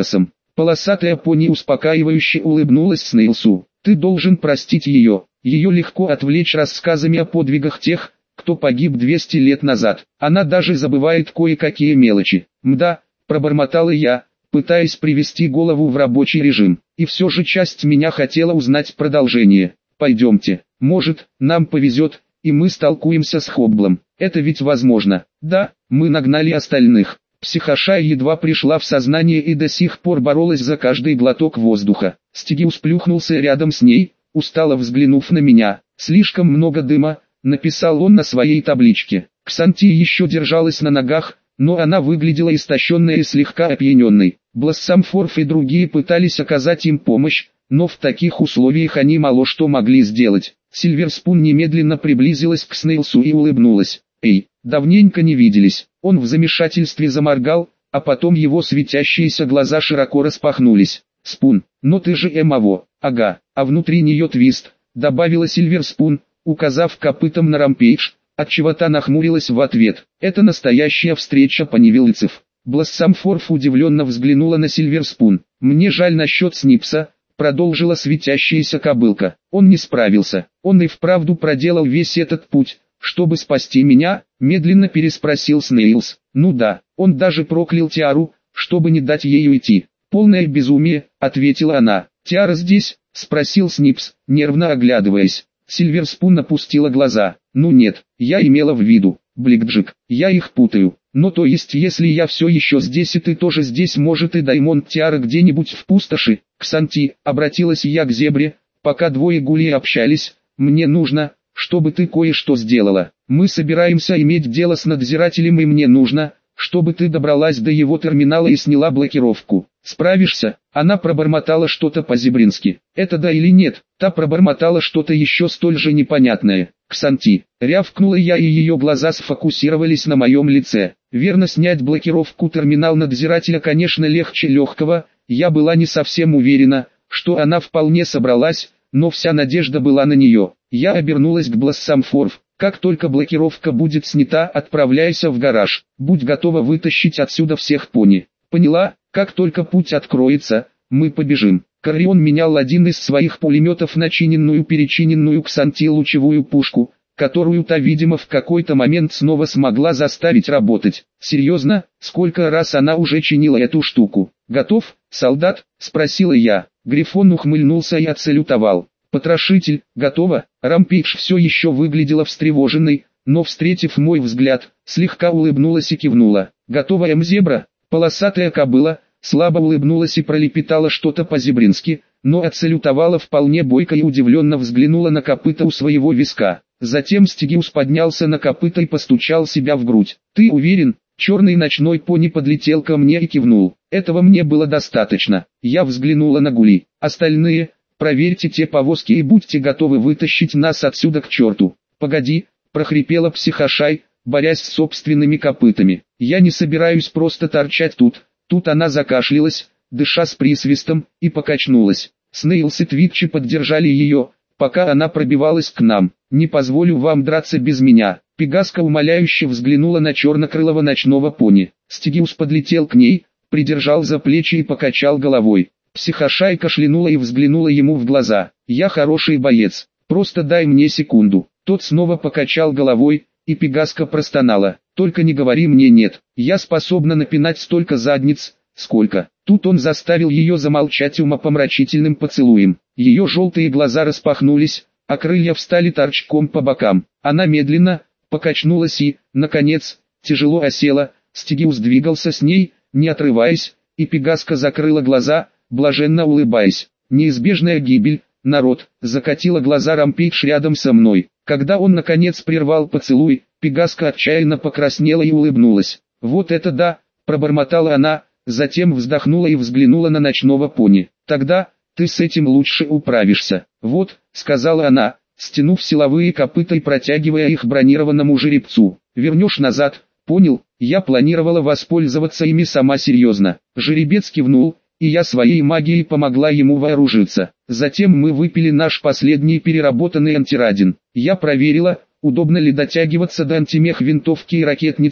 Полосатая пони успокаивающе улыбнулась Снейлсу. Ты должен простить ее. Ее легко отвлечь рассказами о подвигах тех, кто погиб двести лет назад. Она даже забывает кое-какие мелочи. Мда, пробормотала я, пытаясь привести голову в рабочий режим. И все же часть меня хотела узнать продолжение. Пойдемте, может, нам повезет, и мы столкуемся с Хобблом. Это ведь возможно. Да, мы нагнали остальных. Психошай едва пришла в сознание и до сих пор боролась за каждый глоток воздуха. Стигиус плюхнулся рядом с ней, устало взглянув на меня. «Слишком много дыма», — написал он на своей табличке. Ксанти еще держалась на ногах, но она выглядела истощенной и слегка опьяненной. Блассамфорф и другие пытались оказать им помощь, но в таких условиях они мало что могли сделать. Сильверспун немедленно приблизилась к Снейлсу и улыбнулась. «Эй, давненько не виделись». Он в замешательстве заморгал, а потом его светящиеся глаза широко распахнулись. «Спун, но ты же Эмаво». «Ага, а внутри нее Твист», — добавила Сильверспун, указав копытом на Рампейдж, отчего та нахмурилась в ответ. «Это настоящая встреча поневилыцев». Блассамфорф удивленно взглянула на Сильверспун. «Мне жаль насчет Снипса», — продолжила светящаяся кобылка. «Он не справился. Он и вправду проделал весь этот путь, чтобы спасти меня?» — медленно переспросил Снейлс. «Ну да, он даже проклял Тиару, чтобы не дать ей уйти». «Полное безумие», — ответила она. «Тиара здесь?» — спросил Снипс, нервно оглядываясь. Сильверспун опустила глаза. «Ну нет, я имела в виду, Бликджик, я их путаю. Но то есть если я все еще здесь и ты тоже здесь, может и Даймонд Тиара где-нибудь в пустоши?» «Ксанти», — обратилась я к Зебре, пока двое гулей общались, «мне нужно, чтобы ты кое-что сделала. Мы собираемся иметь дело с надзирателем и мне нужно, чтобы ты добралась до его терминала и сняла блокировку. Справишься?» Она пробормотала что-то по-зебрински. «Это да или нет?» Та пробормотала что-то еще столь же непонятное. «Ксанти», рявкнула я, и ее глаза сфокусировались на моем лице. Верно, снять блокировку терминал надзирателя, конечно, легче легкого. Я была не совсем уверена, что она вполне собралась, но вся надежда была на нее. Я обернулась к Блассамфорф. «Как только блокировка будет снята, отправляйся в гараж. Будь готова вытащить отсюда всех пони». «Поняла, как только путь откроется, мы побежим». Корион менял один из своих пулеметов на чиненную-перечиненную Ксанти лучевую пушку, которую та, видимо, в какой-то момент снова смогла заставить работать. «Серьезно, сколько раз она уже чинила эту штуку?» «Готов, солдат?» — спросила я. Грифон ухмыльнулся и отсалютовал. «Потрошитель, готово?» Рампейдж все еще выглядела встревоженной, но, встретив мой взгляд, слегка улыбнулась и кивнула. «Готова, М-зебра?» Полосатая кобыла слабо улыбнулась и пролепетала что-то по-зебрински, но отсалютовала вполне бойко и удивленно взглянула на копыта у своего виска. Затем Стигиус поднялся на копыта и постучал себя в грудь. «Ты уверен?» Черный ночной пони подлетел ко мне и кивнул. Этого мне было достаточно. Я взглянула на гули. «Остальные, проверьте те повозки и будьте готовы вытащить нас отсюда к черту». «Погоди», прохрипела Психошай, борясь с собственными копытами. «Я не собираюсь просто торчать тут». Тут она закашлялась, дыша с присвистом, и покачнулась. Снейлс и Твитчи поддержали ее, пока она пробивалась к нам. «Не позволю вам драться без меня». Пегаска умоляюще взглянула на чернокрылого ночного пони. Стигиус подлетел к ней, придержал за плечи и покачал головой. Психошай кашлянула и взглянула ему в глаза. «Я хороший боец, просто дай мне секунду». Тот снова покачал головой, и Пегаска простонала. «Только не говори мне нет, я способна напинать столько задниц, сколько». Тут он заставил ее замолчать умопомрачительным поцелуем. Ее желтые глаза распахнулись, а крылья встали торчком по бокам. Она медленно покачнулась и, наконец, тяжело осела. Стигиус двигался с ней, не отрываясь, и Пегаска закрыла глаза, блаженно улыбаясь. «Неизбежная гибель, народ», закатила глаза Рампейдж рядом со мной. Когда он наконец прервал поцелуй, Пегаска отчаянно покраснела и улыбнулась. «Вот это да», пробормотала она, затем вздохнула и взглянула на ночного пони. «Тогда, ты с этим лучше управишься». «Вот», сказала она, стянув силовые копыта и протягивая их бронированному жеребцу. «Вернешь назад, понял? Я планировала воспользоваться ими сама серьезно». Жеребец кивнул, и я своей магией помогла ему вооружиться. Затем мы выпили наш последний переработанный антирадин. Я проверила, удобно ли дотягиваться до антимех винтовки и ракетницы,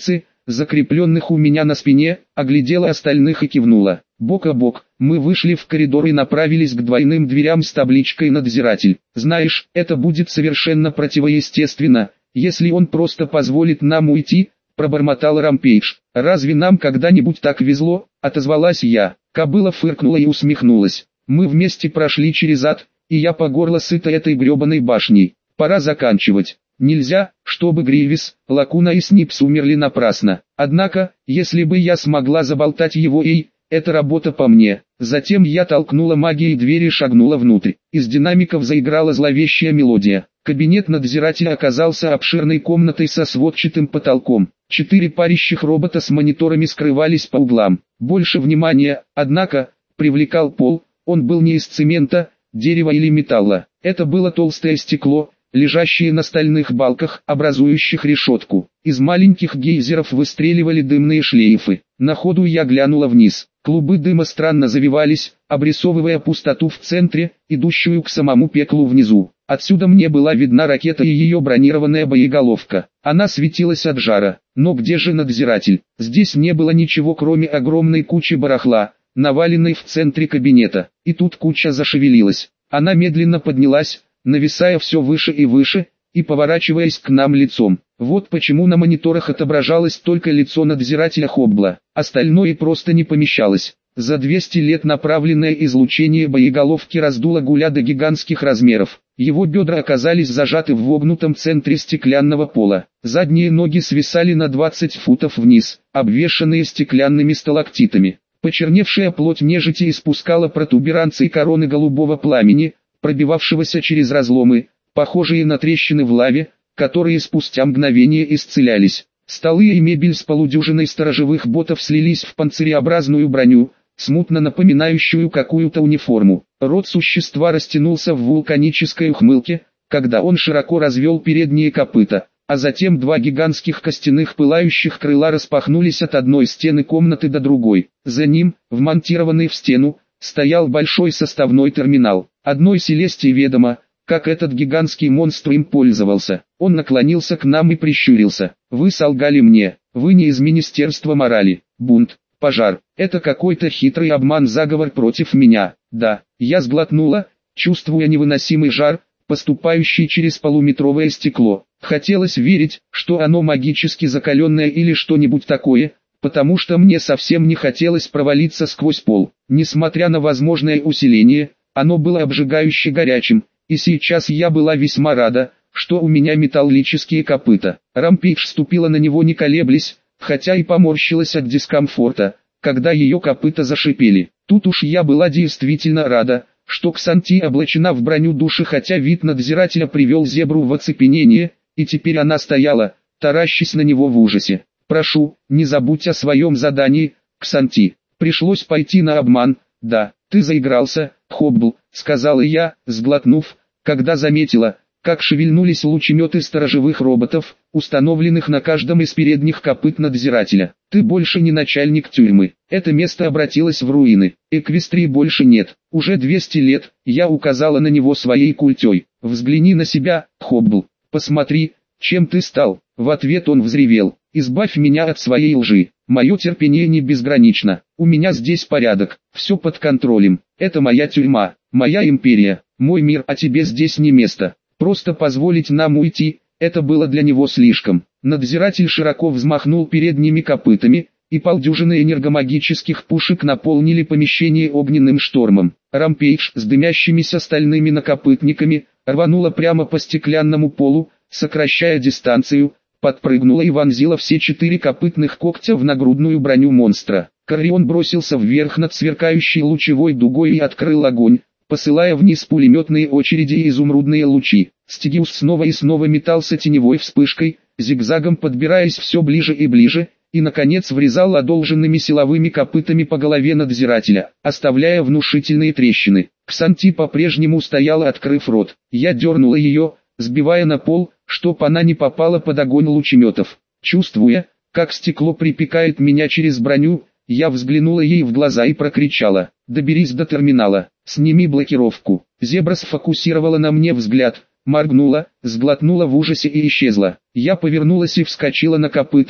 закрепленных у меня на спине, оглядела остальных и кивнула. Бок о бок, мы вышли в коридор и направились к двойным дверям с табличкой «Надзиратель». «Знаешь, это будет совершенно противоестественно, если он просто позволит нам уйти», — пробормотал Рампейдж. «Разве нам когда-нибудь так везло?» — отозвалась я. Кобыла фыркнула и усмехнулась. «Мы вместе прошли через ад, и я по горло сыта этой гребаной башней. Пора заканчивать. Нельзя, чтобы Гривис, Лакуна и Снипс умерли напрасно. Однако, если бы я смогла заболтать его ей, это работа по мне». Затем я толкнула магией дверь и шагнула внутрь. Из динамиков заиграла зловещая мелодия. Кабинет надзирателя оказался обширной комнатой со сводчатым потолком. Четыре парящих робота с мониторами скрывались по углам. Больше внимания, однако, привлекал пол. Он был не из цемента, дерева или металла. Это было толстое стекло, лежащее на стальных балках, образующих решетку. Из маленьких гейзеров выстреливали дымные шлейфы. На ходу я глянула вниз. Клубы дыма странно завивались, обрисовывая пустоту в центре, идущую к самому пеклу внизу. Отсюда мне была видна ракета и ее бронированная боеголовка. Она светилась от жара. Но где же надзиратель? Здесь не было ничего, кроме огромной кучи барахла, наваленной в центре кабинета. И тут куча зашевелилась. Она медленно поднялась, нависая все выше и выше, и поворачиваясь к нам лицом. Вот почему на мониторах отображалось только лицо надзирателя Хоббла. Остальное просто не помещалось. За двести лет направленное излучение боеголовки раздуло Гуля до гигантских размеров. Его бедра оказались зажаты в вогнутом центре стеклянного пола. Задние ноги свисали на двадцать футов вниз, обвешанные стеклянными сталактитами. Почерневшая плоть нежити испускала протуберанцы и короны голубого пламени, пробивавшегося через разломы, похожие на трещины в лаве, которые спустя мгновение исцелялись. Столы и мебель с полудюжиной сторожевых ботов слились в панциреобразную броню, смутно напоминающую какую-то униформу. Рот существа растянулся в вулканической ухмылке, когда он широко развел передние копыта, а затем два гигантских костяных пылающих крыла распахнулись от одной стены комнаты до другой. За ним, вмонтированный в стену, стоял большой составной терминал. Одной Селестии ведомо, как этот гигантский монстр им пользовался. Он наклонился к нам и прищурился. «Вы солгали мне, вы не из Министерства морали. Бунт, пожар, это какой-то хитрый обман, заговор против меня». «Да», я сглотнула, чувствуя невыносимый жар, поступающий через полуметровое стекло. Хотелось верить, что оно магически закаленное или что-нибудь такое, потому что мне совсем не хотелось провалиться сквозь пол. Несмотря на возможное усиление, оно было обжигающе горячим, и сейчас я была весьма рада, что у меня металлические копыта. Рампейдж ступила на него не колеблясь, хотя и поморщилась от дискомфорта, когда ее копыта зашипели. Тут уж я была действительно рада, что Ксанти облачена в броню души, хотя вид надзирателя привел зебру в оцепенение, и теперь она стояла, таращась на него в ужасе. «Прошу, не забудь о своем задании, Ксанти. Пришлось пойти на обман, да, ты заигрался, Хоббл», — сказала я, сглотнув, когда заметила, как шевельнулись лучеметы сторожевых роботов, установленных на каждом из передних копыт надзирателя. «Ты больше не начальник тюрьмы. Это место обратилось в руины. Эквестрии больше нет. Уже двести лет», — я указала на него своей культей. «Взгляни на себя, Хоббл. Посмотри, чем ты стал». В ответ он взревел: «Избавь меня от своей лжи. Мое терпение не безгранично. У меня здесь порядок, все под контролем. Это моя тюрьма, моя империя, мой мир, а тебе здесь не место. Просто позволить нам уйти, это было для него слишком». Надзиратель широко взмахнул передними копытами, и полдюжины энергомагических пушек наполнили помещение огненным штормом. Рампейдж с дымящимися стальными накопытниками рванула прямо по стеклянному полу, сокращая дистанцию, подпрыгнула и вонзила все четыре копытных когтя в нагрудную броню монстра. Корион бросился вверх над сверкающей лучевой дугой и открыл огонь, посылая вниз пулеметные очереди и изумрудные лучи. Стигиус снова и снова метался теневой вспышкой, зигзагом подбираясь все ближе и ближе, и наконец врезал одолженными силовыми копытами по голове надзирателя, оставляя внушительные трещины. Ксанти по-прежнему стояла, открыв рот. Я дернула ее, сбивая на пол, чтоб она не попала под огонь лучеметов. Чувствуя, как стекло припекает меня через броню, я взглянула ей в глаза и прокричала: «Доберись до терминала, сними блокировку». Зебра сфокусировала на мне взгляд, моргнула, сглотнула в ужасе и исчезла. Я повернулась и вскочила на копыта,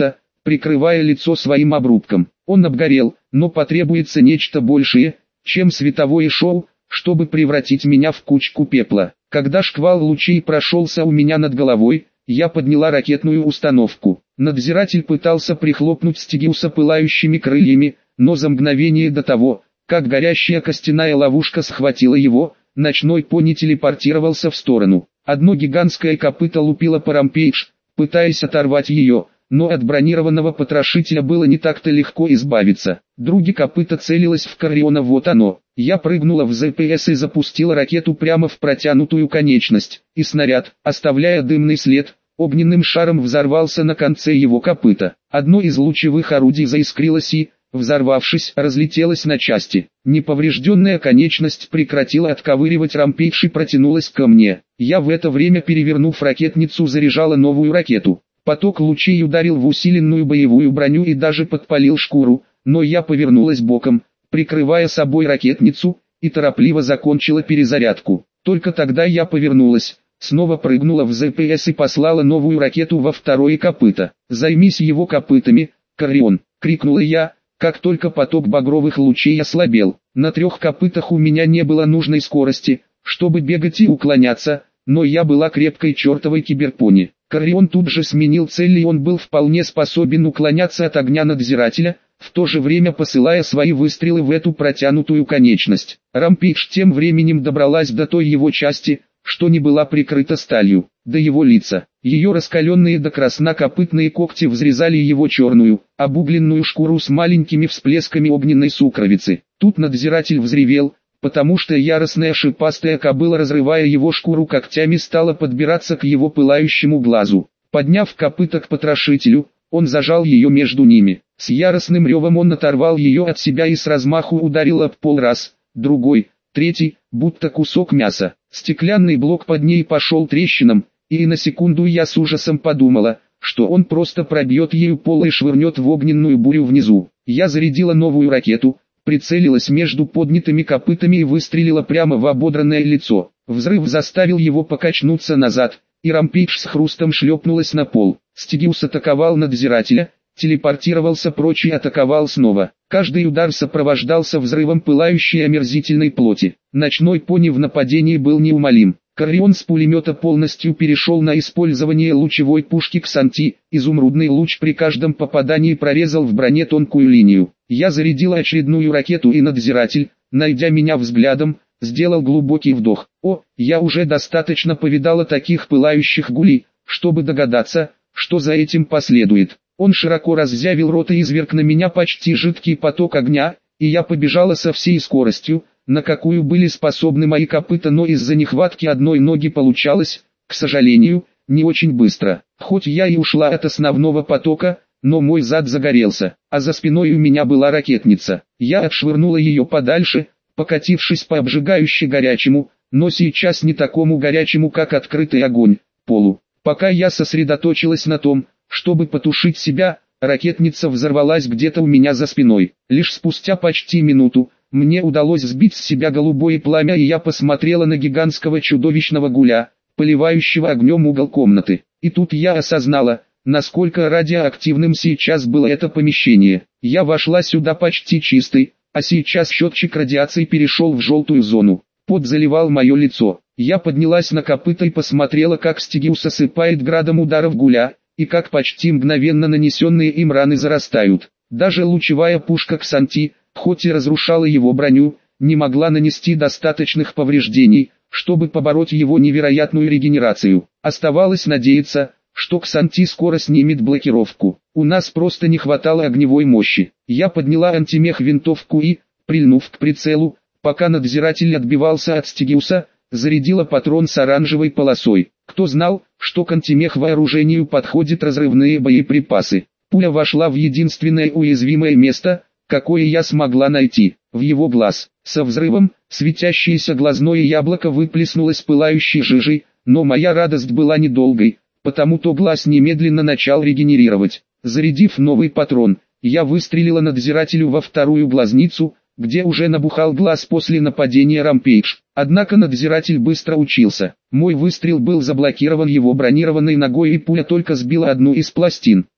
прикрывая лицо своим обрубком. Он обгорел, но потребуется нечто большее, чем световое шоу, чтобы превратить меня в кучку пепла. Когда шквал лучей прошелся у меня над головой, я подняла ракетную установку. Надзиратель пытался прихлопнуть Стигиуса пылающими крыльями, но за мгновение до того, как горящая костяная ловушка схватила его, ночной пони телепортировался в сторону. Одно гигантское копыто лупило по Рампейдж, пытаясь оторвать ее, но от бронированного потрошителя было не так-то легко избавиться. Други копыта целилось в Карриона, вот оно. Я прыгнула в зэ пэ эс и запустила ракету прямо в протянутую конечность, и снаряд, оставляя дымный след, огненным шаром взорвался на конце его копыта. Одно из лучевых орудий заискрилось и, взорвавшись, разлетелось на части. Неповрежденная конечность прекратила отковыривать Рампейдж и протянулась ко мне. Я в это время, перевернув ракетницу, заряжала новую ракету. Поток лучей ударил в усиленную боевую броню и даже подпалил шкуру, но я повернулась боком, прикрывая собой ракетницу, и торопливо закончила перезарядку. Только тогда я повернулась, снова прыгнула в зэ пэ эс и послала новую ракету во второе копыто. «Займись его копытами, Каррион!» — крикнула я, как только поток багровых лучей ослабел. На трех копытах у меня не было нужной скорости, чтобы бегать и уклоняться, но я была крепкой чертовой киберпони. Каррион тут же сменил цель, и он был вполне способен уклоняться от огня надзирателя, в то же время посылая свои выстрелы в эту протянутую конечность. Рампейдж тем временем добралась до той его части, что не была прикрыта сталью, до его лица. Ее раскаленные до красна копытные когти взрезали его черную, обугленную шкуру с маленькими всплесками огненной сукровицы. Тут надзиратель взревел, потому что яростная шипастая кобыла, разрывая его шкуру когтями, стала подбираться к его пылающему глазу. Подняв копыта к потрошителю, он зажал ее между ними. С яростным ревом он оторвал ее от себя и с размаху ударил об пол раз, другой, третий, будто кусок мяса. Стеклянный блок под ней пошел трещинам, и на секунду я с ужасом подумала, что он просто пробьет ею пол и швырнет в огненную бурю внизу. Я зарядила новую ракету, прицелилась между поднятыми копытами и выстрелила прямо в ободранное лицо. Взрыв заставил его покачнуться назад, и Рампейдж с хрустом шлепнулась на пол. Стигиус атаковал надзирателя, телепортировался прочь и атаковал снова. Каждый удар сопровождался взрывом пылающей омерзительной плоти. Ночной пони в нападении был неумолим. Каррион с пулемета полностью перешел на использование лучевой пушки Ксанти. Изумрудный луч при каждом попадании прорезал в броне тонкую линию. Я зарядила очередную ракету, и надзиратель, найдя меня взглядом, сделал глубокий вдох. О, я уже достаточно повидала таких пылающих гулей, чтобы догадаться, что за этим последует. Он широко раззявил рот и изверг на меня почти жидкий поток огня, и я побежала со всей скоростью, на какую были способны мои копыта, но из-за нехватки одной ноги получалось, к сожалению, не очень быстро. Хоть я и ушла от основного потока, но мой зад загорелся, а за спиной у меня была ракетница. Я отшвырнула ее подальше, покатившись по обжигающе горячему, но сейчас не такому горячему, как открытый огонь, полу. Пока я сосредоточилась на том, чтобы потушить себя, ракетница взорвалась где-то у меня за спиной. Лишь спустя почти минуту, мне удалось сбить с себя голубое пламя, и я посмотрела на гигантского чудовищного гуля, поливающего огнем угол комнаты. И тут я осознала, насколько радиоактивным сейчас было это помещение. Я вошла сюда почти чистой, а сейчас счетчик радиации перешел в желтую зону. Пот заливал мое лицо. Я поднялась на копыта и посмотрела, как Стигиус осыпает градом ударов гуля, и как почти мгновенно нанесенные им раны зарастают. Даже лучевая пушка Ксанти, хоть и разрушала его броню, не могла нанести достаточных повреждений, чтобы побороть его невероятную регенерацию. Оставалось надеяться, что Ксанти скоро снимет блокировку. У нас просто не хватало огневой мощи. Я подняла антимех винтовку и, прильнув к прицелу, пока надзиратель отбивался от Стигиуса, зарядила патрон с оранжевой полосой. Кто знал, что к антимех вооружению подходят разрывные боеприпасы. Пуля вошла в единственное уязвимое место, какое я смогла найти, в его глаз. Со взрывом, светящееся глазное яблоко выплеснулось пылающей жижей, но моя радость была недолгой, потому-то глаз немедленно начал регенерировать. Зарядив новый патрон, я выстрелила надзирателю во вторую глазницу, где уже набухал глаз после нападения Рампейдж. Однако надзиратель быстро учился. Мой выстрел был заблокирован его бронированной ногой, и пуля только сбила одну из пластин.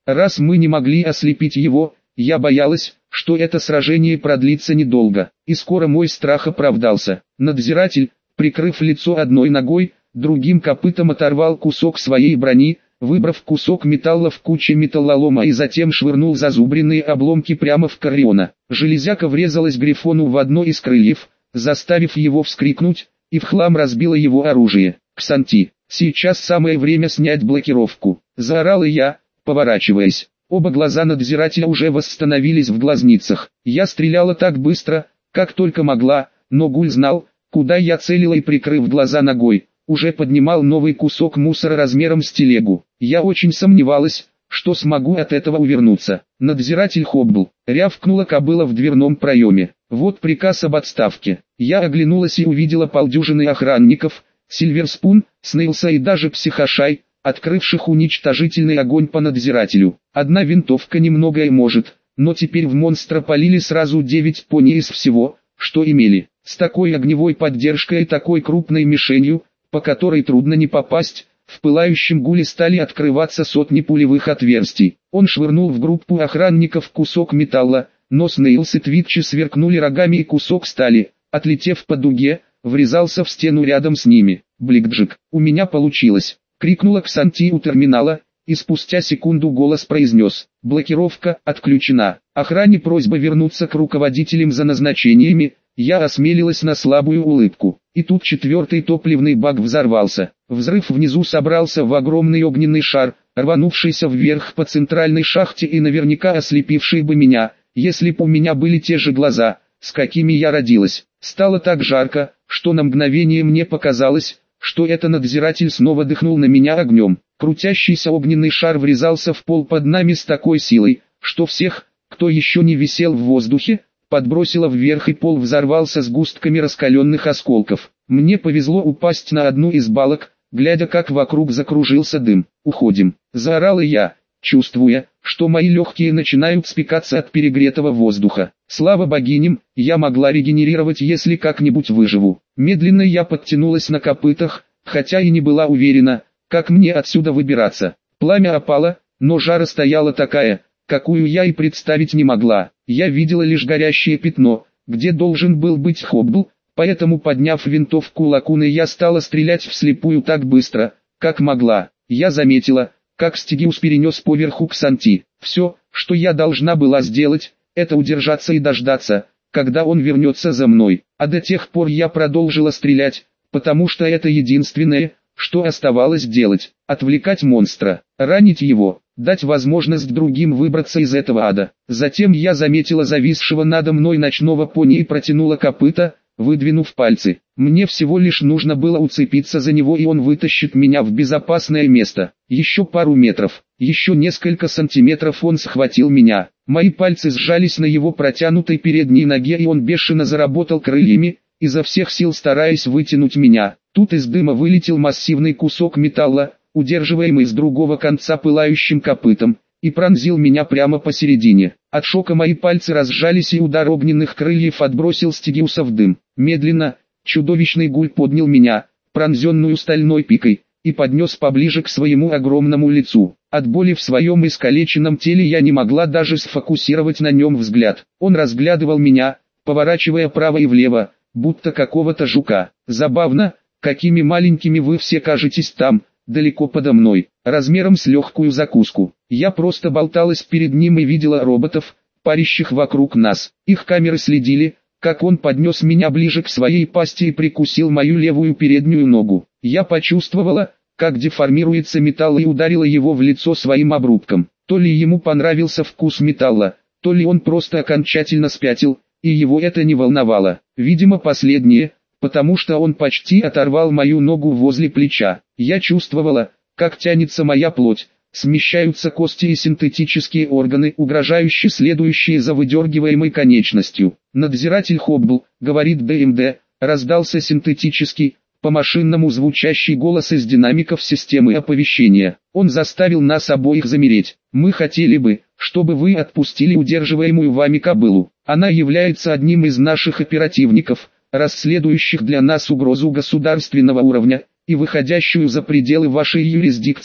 Раз мы не могли ослепить его, я боялась, что это сражение продлится недолго, и скоро мой страх оправдался. Надзиратель, прикрыв лицо одной ногой, другим копытом оторвал кусок своей брони, выбрав кусок металла в куче металлолома и затем швырнул зазубренные обломки прямо в Кориона. Железяка врезалась Грифону в одно из крыльев, заставив его вскрикнуть, и в хлам разбила его оружие. «Ксанти, сейчас самое время снять блокировку!» – заорала я, поворачиваясь. Оба глаза надзирателя уже восстановились в глазницах. Я стреляла так быстро, как только могла, но Гуль знал, куда я целила, и, прикрыв глаза ногой, уже поднимал новый кусок мусора размером с телегу. Я очень сомневалась, что смогу от этого увернуться. Надзиратель Хоббл, рявкнула кобыла в дверном проеме. Вот приказ об отставке. Я оглянулась и увидела полдюжины охранников, Сильверспун, Снейлса и даже Психошай, открывших уничтожительный огонь по надзирателю. Одна винтовка немногое может, но теперь в монстра полили сразу девять пони из всего, что имели. С такой огневой поддержкой и такой крупной мишенью, по которой трудно не попасть, в пылающем гуле стали открываться сотни пулевых отверстий. Он швырнул в группу охранников кусок металла, но Снейлс и Твитчи сверкнули рогами, и кусок стали, отлетев по дуге, врезался в стену рядом с ними. «Бликджик, у меня получилось!» — крикнула Ксанти у терминала, и спустя секунду голос произнес: «Блокировка отключена». Охране просьба вернуться к руководителям за назначениями. Я осмелилась на слабую улыбку. И тут четвертый топливный бак взорвался. Взрыв внизу собрался в огромный огненный шар, рванувшийся вверх по центральной шахте и наверняка ослепивший бы меня, если б у меня были те же глаза, с какими я родилась. Стало так жарко, что на мгновение мне показалось, что это надзиратель снова дыхнул на меня огнем. Крутящийся огненный шар врезался в пол под нами с такой силой, что всех, кто еще не висел в воздухе, подбросило вверх, и пол взорвался сгустками раскаленных осколков. Мне повезло упасть на одну из балок, глядя, как вокруг закружился дым. «Уходим!» – заорала я, чувствуя, что мои легкие начинают спекаться от перегретого воздуха. Слава богиням, я могла регенерировать, если как-нибудь выживу. Медленно я подтянулась на копытах, хотя и не была уверена, как мне отсюда выбираться. Пламя опало, но жара стояла такая, какую я и представить не могла. Я видела лишь горящее пятно, где должен был быть Хоббл, поэтому, подняв винтовку лакуны, я стала стрелять вслепую так быстро, как могла. Я заметила, как Стигиус перенес поверху Ксанти. Все, что я должна была сделать, это удержаться и дождаться, когда он вернется за мной. А до тех пор я продолжила стрелять, потому что это единственное, что оставалось делать. Отвлекать монстра, ранить его, дать возможность другим выбраться из этого ада. Затем я заметила зависшего надо мной ночного пони и протянула копыта, выдвинув пальцы. Мне всего лишь нужно было уцепиться за него, и он вытащит меня в безопасное место. Еще пару метров, еще несколько сантиметров, он схватил меня. Мои пальцы сжались на его протянутой передней ноге, и он бешено заработал крыльями, изо всех сил стараясь вытянуть меня. Тут из дыма вылетел массивный кусок металла, удерживаемый с другого конца пылающим копытом, и пронзил меня прямо посередине. От шока мои пальцы разжались, и удар огненных крыльев отбросил Стигиуса в дым. Медленно, чудовищный гуль поднял меня, пронзенную стальной пикой, и поднес поближе к своему огромному лицу. От боли в своем искалеченном теле я не могла даже сфокусировать на нем взгляд. Он разглядывал меня, поворачивая вправо и влево, будто какого-то жука. Забавно, какими маленькими вы все кажетесь там, далеко подо мной, размером с легкую закуску. Я просто болталась перед ним и видела роботов, парящих вокруг нас. Их камеры следили, как он поднес меня ближе к своей пасти и прикусил мою левую переднюю ногу. Я почувствовала, как деформируется металл, и ударила его в лицо своим обрубком. То ли ему понравился вкус металла, то ли он просто окончательно спятил, и его это не волновало. Видимо, последнее, потому что он почти оторвал мою ногу возле плеча. Я чувствовала, как тянется моя плоть, смещаются кости и синтетические органы, угрожающе следующие за выдергиваемой конечностью. «Надзиратель Хоббл», — говорит ДМД, раздался синтетический, по-машинному звучащий голос из динамиков системы оповещения. Он заставил нас обоих замереть. «Мы хотели бы, чтобы вы отпустили удерживаемую вами кобылу. Она является одним из наших оперативников, расследующих для нас угрозу государственного уровня, и выходящую за пределы вашей юрисдикции,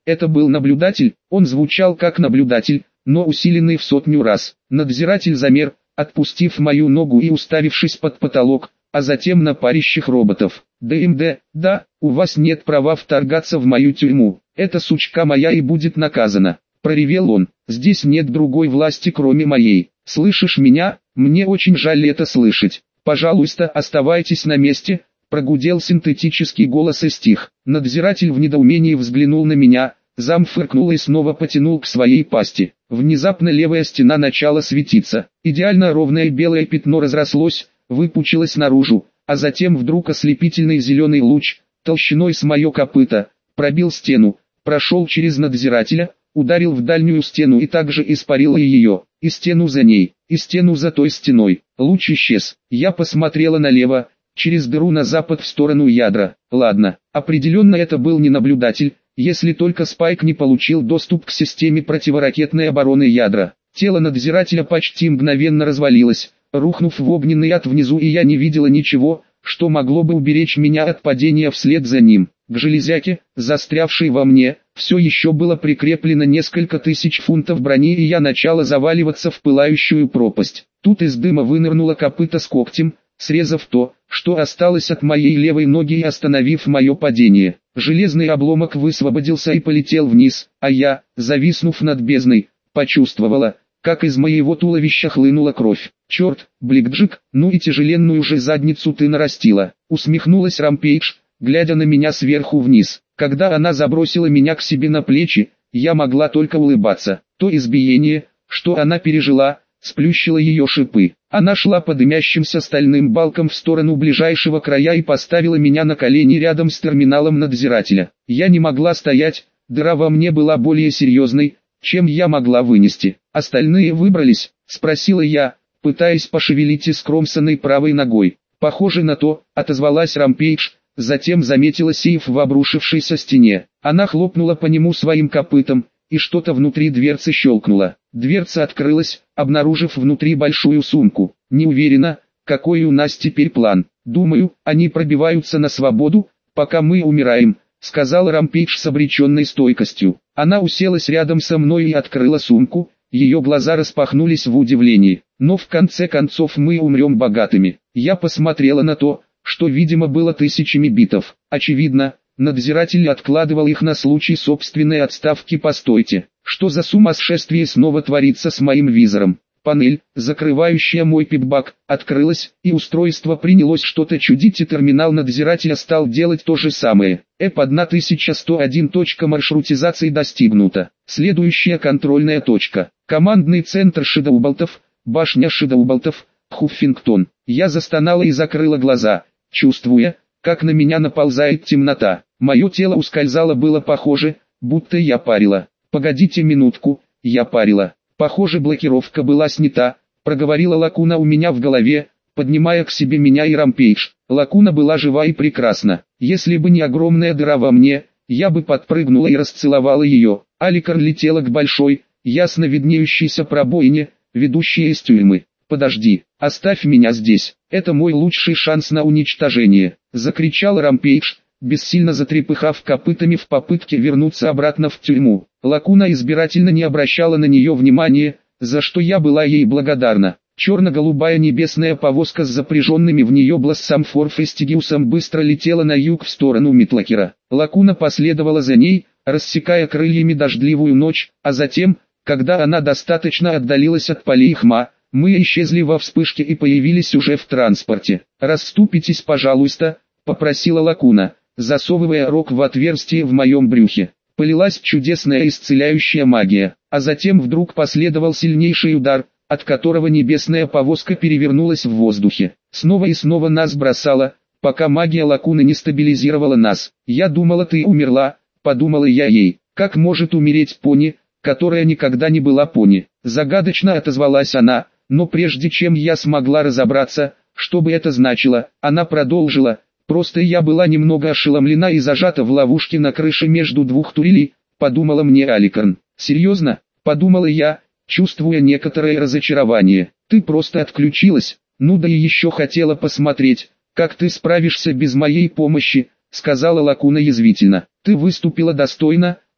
Это был наблюдатель, он звучал как наблюдатель, но усиленный в сотню раз. Надзиратель замер, отпустив мою ногу и уставившись под потолок, а затем на парящих роботов. ДМД, да, у вас нет права вторгаться в мою тюрьму, эта сучка моя и будет наказана. Проревел он, здесь нет другой власти кроме моей. Слышишь меня? Мне очень жаль это слышать. Пожалуйста, оставайтесь на месте, прогудел синтетический голос и стих. Надзиратель в недоумении взглянул на меня, зам фыркнул и снова потянул к своей пасти. Внезапно левая стена начала светиться. Идеально ровное белое пятно разрослось, выпучилось наружу, а затем вдруг ослепительный зеленый луч, толщиной с мое копыто, пробил стену, прошел через надзирателя, ударил в дальнюю стену и также испарил и ее, и стену за ней, и стену за той стеной. Луч исчез. Я посмотрела налево, через дыру на запад в сторону ядра. Ладно, определенно это был не наблюдатель, если только Спайк не получил доступ к системе противоракетной обороны ядра. Тело надзирателя почти мгновенно развалилось, рухнув в огненный ад внизу, и я не видела ничего, что могло бы уберечь меня от падения вслед за ним. К железяке, застрявшей во мне, все еще было прикреплено несколько тысяч фунтов брони, и я начала заваливаться в пылающую пропасть. Тут из дыма вынырнуло копыто с когтем, срезав то, что осталось от моей левой ноги и остановив мое падение. Железный обломок высвободился и полетел вниз, а я, зависнув над бездной, почувствовала, как из моего туловища хлынула кровь. «Черт, Бликджик, ну и тяжеленную же задницу ты нарастила», усмехнулась Рампейдж, глядя на меня сверху вниз. Когда она забросила меня к себе на плечи, я могла только улыбаться. То избиение, что она пережила, сплющило ее шипы. Она шла по дымящимся стальным балкам в сторону ближайшего края и поставила меня на колени рядом с терминалом надзирателя. Я не могла стоять, дыра во мне была более серьезной, чем я могла вынести. «Остальные выбрались?» — спросила я, пытаясь пошевелить искромсанной правой ногой. «Похоже на то», — отозвалась Рампейдж, затем заметила сейф в обрушившейся стене. Она хлопнула по нему своим копытом, и что-то внутри дверцы щелкнуло. Дверца открылась, обнаружив внутри большую сумку. «Не уверена, какой у нас теперь план. Думаю, они пробиваются на свободу, пока мы умираем», — сказала Рампейдж с обреченной стойкостью. Она уселась рядом со мной и открыла сумку, ее глаза распахнулись в удивлении. «Но в конце концов мы умрем богатыми». Я посмотрела на то, что видимо было тысячами битов. Очевидно, надзиратель откладывал их на случай собственной отставки. Постойте, что за сумасшествие снова творится с моим визором? Панель, закрывающая мой пипбак, открылась, и устройство принялось что-то чудить, и терминал надзирателя стал делать то же самое. Эп тысяча сто один. Точка маршрутизации достигнута. Следующая контрольная точка. Командный центр Шэдоуболтов, башня Шэдоуболтов, Хуффингтон. Я застонала и закрыла глаза, чувствуя, как на меня наползает темнота. Мое тело ускользало, было похоже, будто я парила. «Погодите минутку, я парила. Похоже, блокировка была снята», — проговорила Лакуна у меня в голове, поднимая к себе меня и Рампейдж. Лакуна была жива и прекрасна. Если бы не огромная дыра во мне, я бы подпрыгнула и расцеловала ее. Аликар летела к большой, ясно виднеющейся пробоине, ведущей из тюрьмы. «Подожди, оставь меня здесь, это мой лучший шанс на уничтожение», — закричал Рампейдж, бессильно затрепыхав копытами в попытке вернуться обратно в тюрьму. Лакуна избирательно не обращала на нее внимания, за что я была ей благодарна. Черно-голубая небесная повозка с запряженными в нее Блассом Форфестигиусом быстро летела на юг в сторону Митлакера. Лакуна последовала за ней, рассекая крыльями дождливую ночь, а затем, когда она достаточно отдалилась от полей хма, мы исчезли во вспышке и появились уже в транспорте. «Расступитесь, пожалуйста», — попросила Лакуна, засовывая рог в отверстие в моем брюхе. Полилась чудесная исцеляющая магия, а затем вдруг последовал сильнейший удар, от которого небесная повозка перевернулась в воздухе. Снова и снова нас бросала, пока магия Лакуны не стабилизировала нас. «Я думала, ты умерла», — подумала я ей. «Как может умереть пони, которая никогда не была пони?» Загадочно отозвалась она, но прежде чем я смогла разобраться, что бы это значило, она продолжила: «Просто я была немного ошеломлена и зажата в ловушке на крыше между двух турелей», — подумала мне Аликарн. «Серьезно?» — подумала я, чувствуя некоторое разочарование. «Ты просто отключилась, ну да и еще хотела посмотреть, как ты справишься без моей помощи», — сказала Лакуна язвительно. «Ты выступила достойно», —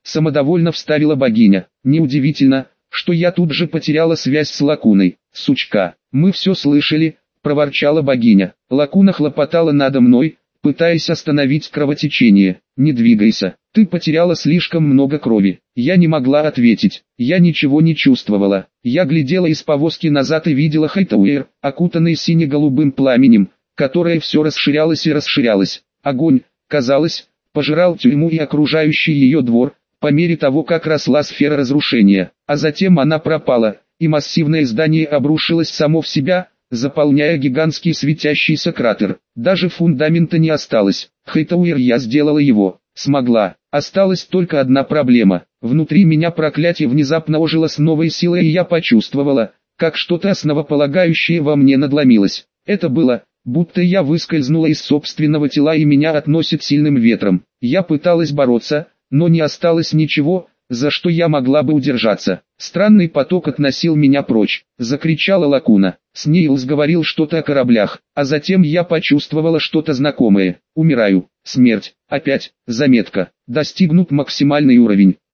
самодовольно вставила богиня. Неудивительно, что я тут же потеряла связь с Лакуной. Сучка, мы все слышали, проворчала богиня. Лакуна хлопотала надо мной, пытаясь остановить кровотечение. Не двигайся, ты потеряла слишком много крови. Я не могла ответить, я ничего не чувствовала. Я глядела из повозки назад и видела Хайтауэр, окутанный сине-голубым пламенем, которое все расширялось и расширялось. Огонь, казалось, пожирал тюрьму и окружающий ее двор, по мере того, как росла сфера разрушения. А затем она пропала, и массивное здание обрушилось само в себя, заполняя гигантский светящийся кратер. Даже фундамента не осталось. Хайтауэр, я сделала его. Смогла. Осталась только одна проблема. Внутри меня проклятие внезапно ожило с новой силой, и я почувствовала, как что-то основополагающее во мне надломилось. Это было, будто я выскользнула из собственного тела и меня относит сильным ветром. Я пыталась бороться, но не осталось ничего, за что я могла бы удержаться. Странный поток относил меня прочь. Закричала Лакуна. Снейлс говорил что-то о кораблях, а затем я почувствовала что-то знакомое. Умираю. Смерть. Опять. Заметка. Достигнут максимальный уровень.